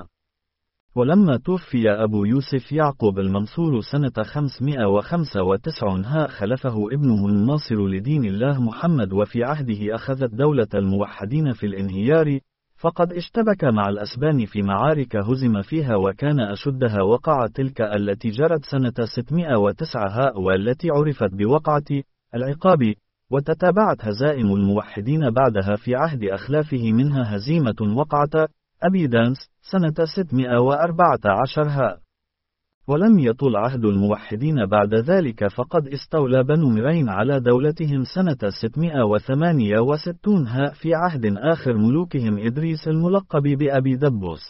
ولما توفي أبو يوسف يعقوب المنصور سنة خمسمائة وخمسة وتسعين ها خلفه ابنه الناصر لدين الله محمد، وفي عهده أخذت دولة الموحدين في الانهيار، فقد اشتبك مع الأسبان في معارك هزم فيها، وكان أشدها وقعة تلك التي جرت سنة ستمائة وتسعة ها والتي عرفت بوقعة العقاب، وتتابعت هزائم الموحدين بعدها في عهد أخلافه، منها هزيمة وقعة أبي دانس سنة ستمائة وأربعة عشر ها. ولم يطل عهد الموحدين بعد ذلك، فقد استولى بنو مرين على دولتهم سنة ستمائة وثمانية وستين ها في عهد آخر ملوكهم إدريس الملقب بأبي دبوس.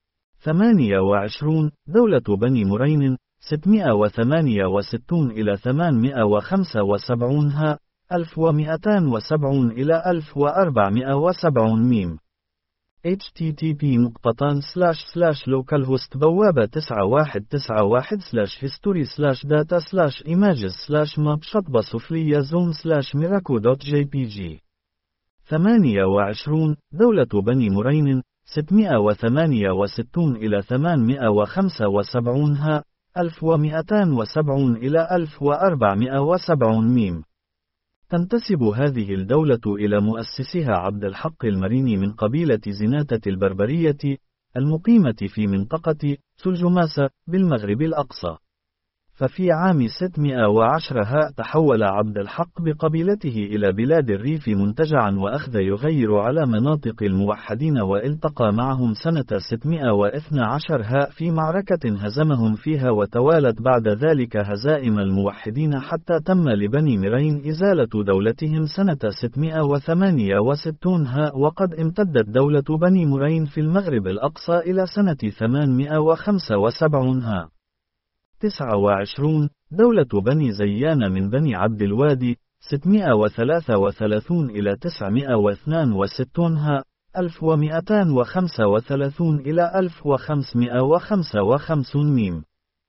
ثمانية وعشرين دولة بني مرين ستمائة وثمانية وستين إلى ثمانمائة وخمسة وسبعين ها ألف ومئتين وسبعين إلى ألف وأربعمائة وسبعين ميم إتش تي تي بي نقطتان سلاش سلاش لوكالهوست بوابة تسعة واحد تسعة واحد سلاش هيستوري سلاش داتا سلاش إيماجز سلاش ماب شطبة سفلية زوم سلاش ميراكو دوت جي بي جي. ثمانية وعشرين دولة بني مرين ستمائة وثمانية وستين إلى ثمانمائة وخمسة وسبعين ها ألف ومئتين وسبعين إلى ألف وأربعمائة وسبعين ميم. تنتسب هذه الدولة إلى مؤسسها عبد الحق المريني من قبيلة زناتة البربرية المقيمة في منطقة سلجماسة بالمغرب الأقصى. ففي عام ستمائة وعشرة ها تحول عبد الحق بقبيلته إلى بلاد الريف منتجعا، وأخذ يغير على مناطق الموحدين، والتقى معهم سنة ستمائة واثني عشر ها في معركة هزمهم فيها، وتوالت بعد ذلك هزائم الموحدين حتى تم لبني مرين إزالة دولتهم سنة ستمائة وثمانية وستين ها. وقد امتدت دولة بني مرين في المغرب الأقصى إلى سنة ثمانمائة وخمسة وسبعين ها. تسعة وعشرين دولة بني زيان من بني عبد الوادي ستمائة وثلاثة وثلاثين إلى تسعمائة واثنين وستين ها ألف ومئتين وخمسة وثلاثين إلى ألف وخمسمائة وخمسة وخمسين ميم.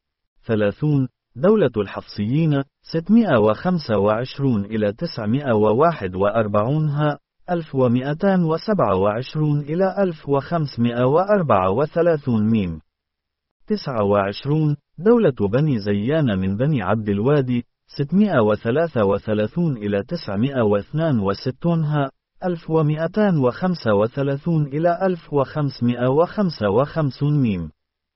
ثلاثين دولة الحفصيين ستمائة وخمسة وعشرين إلى تسعمائة وواحد وأربعين ها ألف ومئتين وسبعة وعشرين إلى ألف وخمسمائة وأربعة وثلاثين ميم. تسعة وعشرين دولة بني زيان من بني عبد الوادي ستمائة وثلاثة وثلاثين إلى تسعمائة واثنين وستين ها ألف ومئتين وخمسة وثلاثين إلى ألف وخمسمائة وخمسة وخمسين ميم.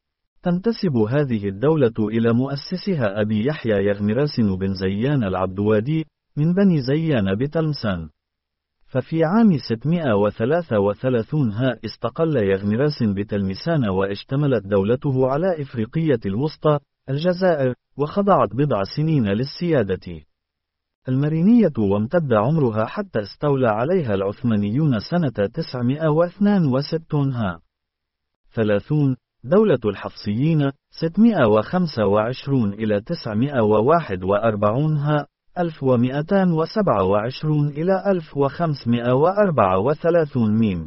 تنتسب هذه الدولة إلى مؤسسها أبي يحيى يغمراسن بن زيان العبدوادي من بني زيان بتلمسان. ففي عام ستمائة وثلاثة وثلاثين ها استقل يغمراسن بتلمسان، واشتملت دولته على إفريقية الوسطى الجزائر، وخضعت بضع سنين للسيادة المرينية، وامتد عمرها حتى استولى عليها العثمانيون سنة تسعمائة واثنين وستين ها. ثلاثين دولة الحفصيين ستمائة وخمسة وعشرين إلى تسعمائة وواحد وأربعين ها ألف ومئتين وسبعة وعشرين إلى ألف وخمسمائة وأربعة وثلاثين ميم.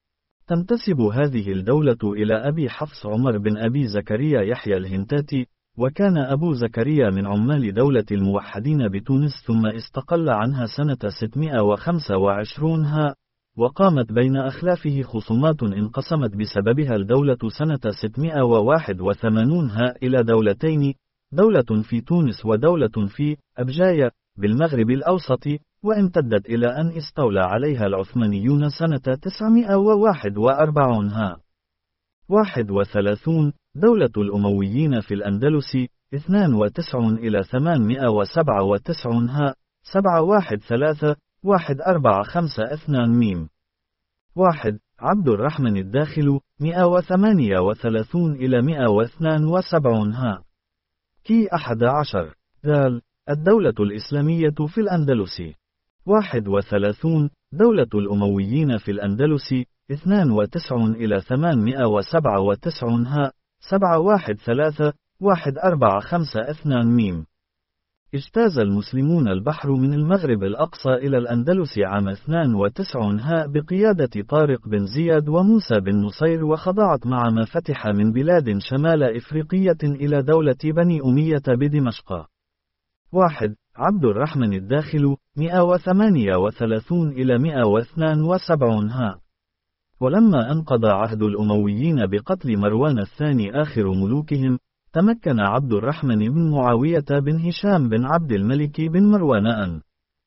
تنتسب هذه الدولة إلى أبي حفص عمر بن أبي زكريا يحيى الهنتاتي، وكان أبو زكريا من عمال دولة الموحدين بتونس، ثم استقل عنها سنة ستمائة وخمسة وعشرين ها. وقامت بين أخلافه خصومات انقسمت بسببها الدولة سنة ستمائة وواحد وثمانين ها إلى دولتين، دولة في تونس ودولة في أبجاية بالمغرب الأوسط، وامتدت إلى أن استولى عليها العثمانيون سنة تسعمائة وواحد وأربعين ها. واحد وثلاثون دولة الأمويين في الأندلس اثنان وتسعون إلى ثمانمائة وسبعة وتسعين ها. سبعة واحد ثلاثة واحد أربعة خمسة اثنان ميم. واحد عبد الرحمن الداخل مائة وثمانية وثلاثون إلى مائة واثنين وسبعين ها. كي أحد عشر دال الدولة الإسلامية في الأندلس. واحد وثلاثون دولة الأمويين في الأندلس اثنان وتسعون إلى ثمانمائة وسبعة وتسعين ها. سبعة واحد ثلاثة واحد أربعة خمسة اثنان ميم. اجتاز المسلمون البحر من المغرب الأقصى إلى الأندلس عام اثنين وتسعين ها بقيادة طارق بن زياد وموسى بن نصير، وخضعت مع ما فتح من بلاد شمال إفريقية إلى دولة بني أمية بدمشق. واحد عبد الرحمن الداخل مائة وثمانية وثلاثون إلى مائة واثنين وسبعين ها. ولما انقضى عهد الأمويين بقتل مروان الثاني آخر ملوكهم، تمكن عبد الرحمن بن معاوية بن هشام بن عبد الملك بن مروان أن.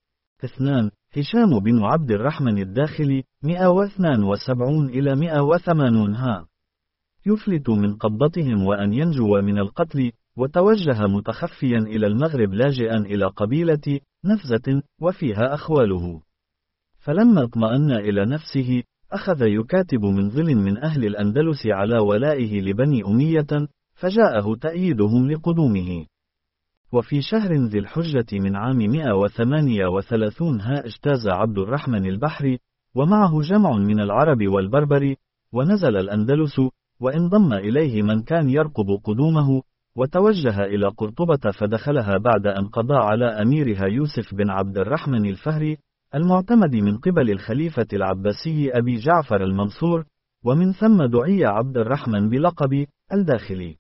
اثنان هشام بن عبد الرحمن الداخل مائة واثنين وسبعون إلى مائة وثمانين ها. يفلت من قبضتهم وأن ينجو من القتل، وتوجه متخفيا إلى المغرب لاجئا إلى قبيلة نفزة وفيها أخواله. فلما اطمأن إلى نفسه أخذ يكاتب من ظل من أهل الأندلس على ولائه لبني أمية، فجاءه تأييدهم لقدومه. وفي شهر ذي الحجة من عام مائة وثمانية وثلاثين ها اجتاز عبد الرحمن البحر ومعه جمع من العرب والبربر، ونزل الأندلس، وانضم إليه من كان يرقب قدومه، وتوجه إلى قرطبة فدخلها بعد أن قضى على أميرها يوسف بن عبد الرحمن الفهري المعتمد من قبل الخليفة العباسي أبي جعفر المنصور، ومن ثم دعي عبد الرحمن بلقب الداخلي.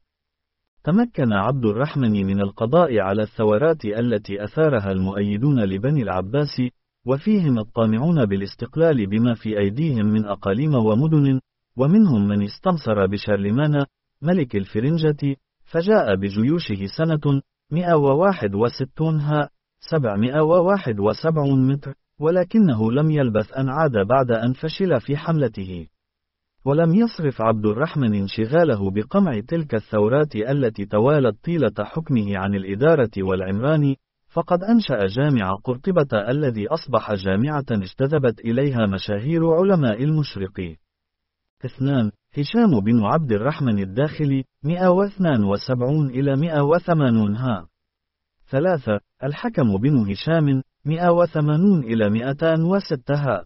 تمكن عبد الرحمن من القضاء على الثورات التي أثارها المؤيدون لبني العباس، وفيهم الطامعون بالاستقلال بما في أيديهم من أقاليم ومدن، ومنهم من استنصر بشارلمان ملك الفرنجة، فجاء بجيوشه سنة مائة وواحد وستين ها. سبعمائة وواحد وسبعين متر، ولكنه لم يلبث أن عاد بعد أن فشل في حملته. ولم يصرف عبد الرحمن انشغاله بقمع تلك الثورات التي توالت طيلة حكمه عن الإدارة والعمران، فقد أنشأ جامع قرطبة الذي أصبح جامعة اجتذبت إليها مشاهير علماء المشرق. اثنان هشام بن عبد الرحمن الداخلي مائة واثنين وسبعون إلى مائة وثمانين ها. ثلاثة الحكم بن هشام مائة وثمانون إلى مائتين وستة ها.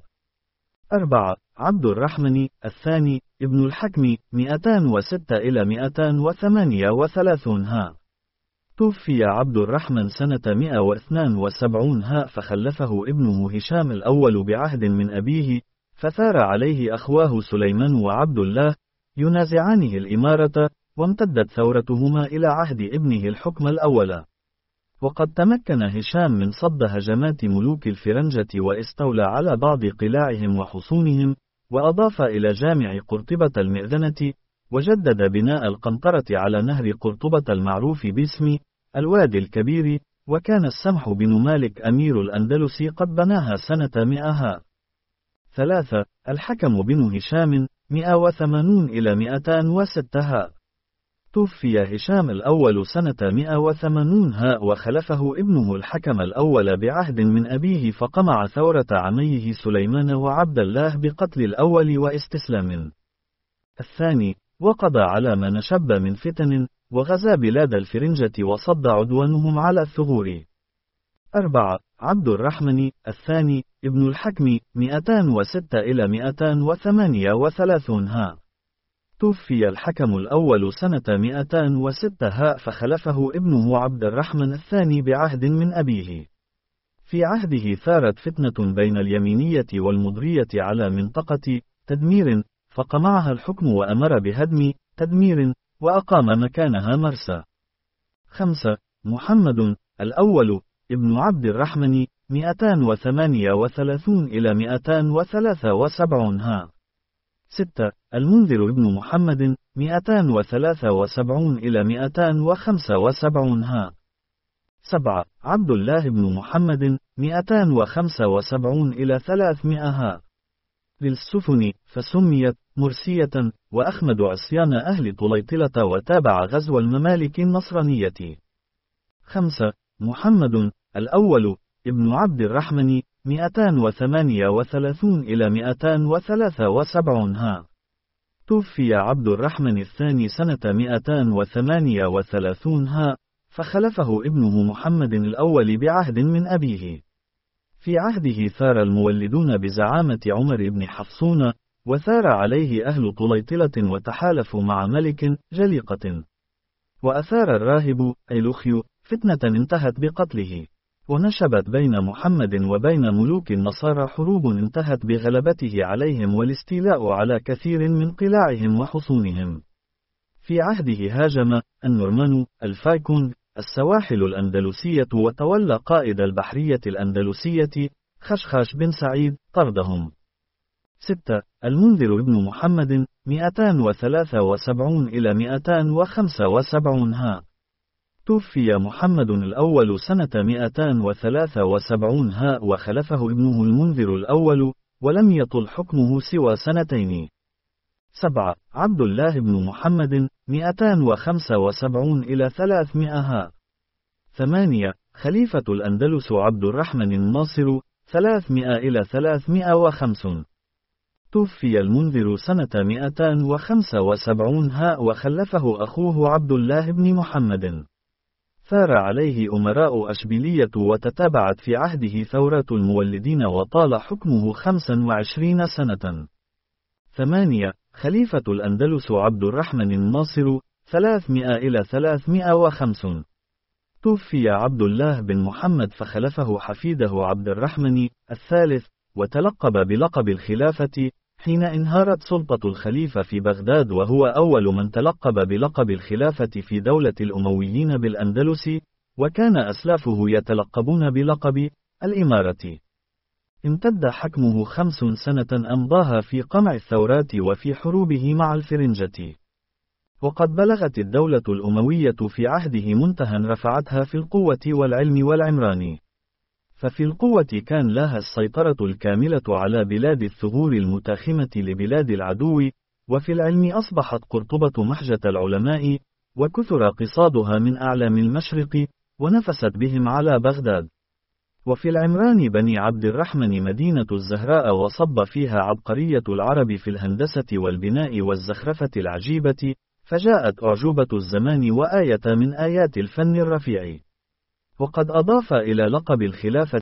أربعة عبد الرحمن الثاني ابن الحكم مائتين وستة إلى مائتين وثمانية وثلاثين ها. توفي عبد الرحمن سنة مائة واثنين وسبعين ها، فخلفه ابنه هشام الأول بعهد من أبيه، فثار عليه أخواه سليمان وعبد الله ينازعانه الإمارة، وامتدت ثورتهما إلى عهد ابنه الحكم الأول. وقد تمكن هشام من صد هجمات ملوك الفرنجة واستولى على بعض قلاعهم وحصونهم، وأضاف إلى جامع قرطبة المئذنة، وجدد بناء القنطرة على نهر قرطبة المعروف باسم الوادي الكبير، وكان السمح بن مالك أمير الأندلس قد بناها سنة مائة ها. ثلاثة الحكم بن هشام مائة وثمانون إلى مائتين وستة ها. توفي هشام الأول سنة مائة وثمانين ها، وخلفه ابنه الحكم الأول بعهد من أبيه، فقمع ثورة عميه سليمان وعبد الله بقتل الأول واستسلام الثاني، وقضى على ما نشب من فتن، وغزا بلاد الفرنجة وصد عدوانهم على الثغور. أربعة عبد الرحمن الثاني ابن الحكم مائتين وستة إلى مائتين وثمانية وثلاثين ها. توفي الحكم الأول سنة مائتين وستة ها، فخلفه ابنه عبد الرحمن الثاني بعهد من أبيه. في عهده ثارت فتنة بين اليمينية والمضرية على منطقة تدمير، فقمعها الحكم وأمر بهدم تدمير، وأقام مكانها مرسى. خمسة محمد الأول ابن عبد الرحمن مائتين وثمانية وثلاثين إلى مائتين وثلاثة وسبعين ها. ستة المنذر ابن محمد مئتان وثلاثة وسبعون إلى مئتان وخمسة وسبعون ها. سبعة. عبد الله بن محمد مئتان وخمسة وسبعون إلى ثلاثمائة ها. للسفن، فسميت مرسية، وأخمد عصيان أهل طليطلة وتابع غزو الممالك النصرانية. خمسة. محمد الأول ابن عبد الرحمن مئتان وثمانية وثلاثون إلى مئتان وثلاثة وسبعون ها. توفي عبد الرحمن الثاني سنة مئتان وثمانية وثلاثين ها، فخلفه ابنه محمد الأول بعهد من أبيه. في عهده ثار المولدون بزعامة عمر بن حفصون، وثار عليه أهل طليطلة وتحالفوا مع ملك جليقة. وأثار الراهب أيلوخيو فتنة انتهت بقتله، ونشبت بين محمد وبين ملوك النصارى حروب انتهت بغلبته عليهم والاستيلاء على كثير من قلاعهم وحصونهم. في عهده هاجم النورمان الفايكون السواحل الأندلسية، وتولى قائد البحرية الأندلسية خشخاش بن سعيد طردهم. ستة. المنذر بن محمد مئتان وثلاثة وسبعون إلى مئتان وخمسة وسبعون ها. توفي محمد الأول سنة مئتان وثلاثة وسبعين ها، وخلفه ابنه المنذر الأول، ولم يطل حكمه سوى سنتين. سبعة. عبد الله بن محمد مئتان وخمسة وسبعون إلى ثلاثمائة ها. ثمانية. خليفة الأندلس عبد الرحمن الناصر ثلاثمائة إلى ثلاثمائة وخمسين. توفي المنذر سنة مئتان وخمسة وسبعين ها، وخلفه أخوه عبد الله بن محمد. ثار عليه أمراء أشبيلية، وتتابعت في عهده ثورات المولدين، وطال حكمه خمسا وعشرين سنة. ثمانية. خليفة الأندلس عبد الرحمن الناصر ثلاثمائة إلى ثلاثمائة وخمسين. توفي عبد الله بن محمد، فخلفه حفيده عبد الرحمن الثالث، وتلقب بلقب الخلافة حين انهارت سلطة الخليفة في بغداد، وهو أول من تلقب بلقب الخلافة في دولة الأمويين بالأندلس، وكان أسلافه يتلقبون بلقب الإمارة. امتد حكمه خمس سنة أمضاها في قمع الثورات وفي حروبه مع الفرنجة. وقد بلغت الدولة الأموية في عهده منتهى رفعتها في القوة والعلم والعمران. ففي القوة كان لها السيطرة الكاملة على بلاد الثغور المتاخمة لبلاد العدو، وفي العلم أصبحت قرطبة محجة العلماء، وكثر قصادها من أعلام المشرق، ونفست بهم على بغداد. وفي العمران بني عبد الرحمن مدينة الزهراء، وصب فيها عبقرية العرب في الهندسة والبناء والزخرفة العجيبة، فجاءت أعجوبة الزمان وآية من آيات الفن الرفيع. وقد أضاف إلى لقب الخلافة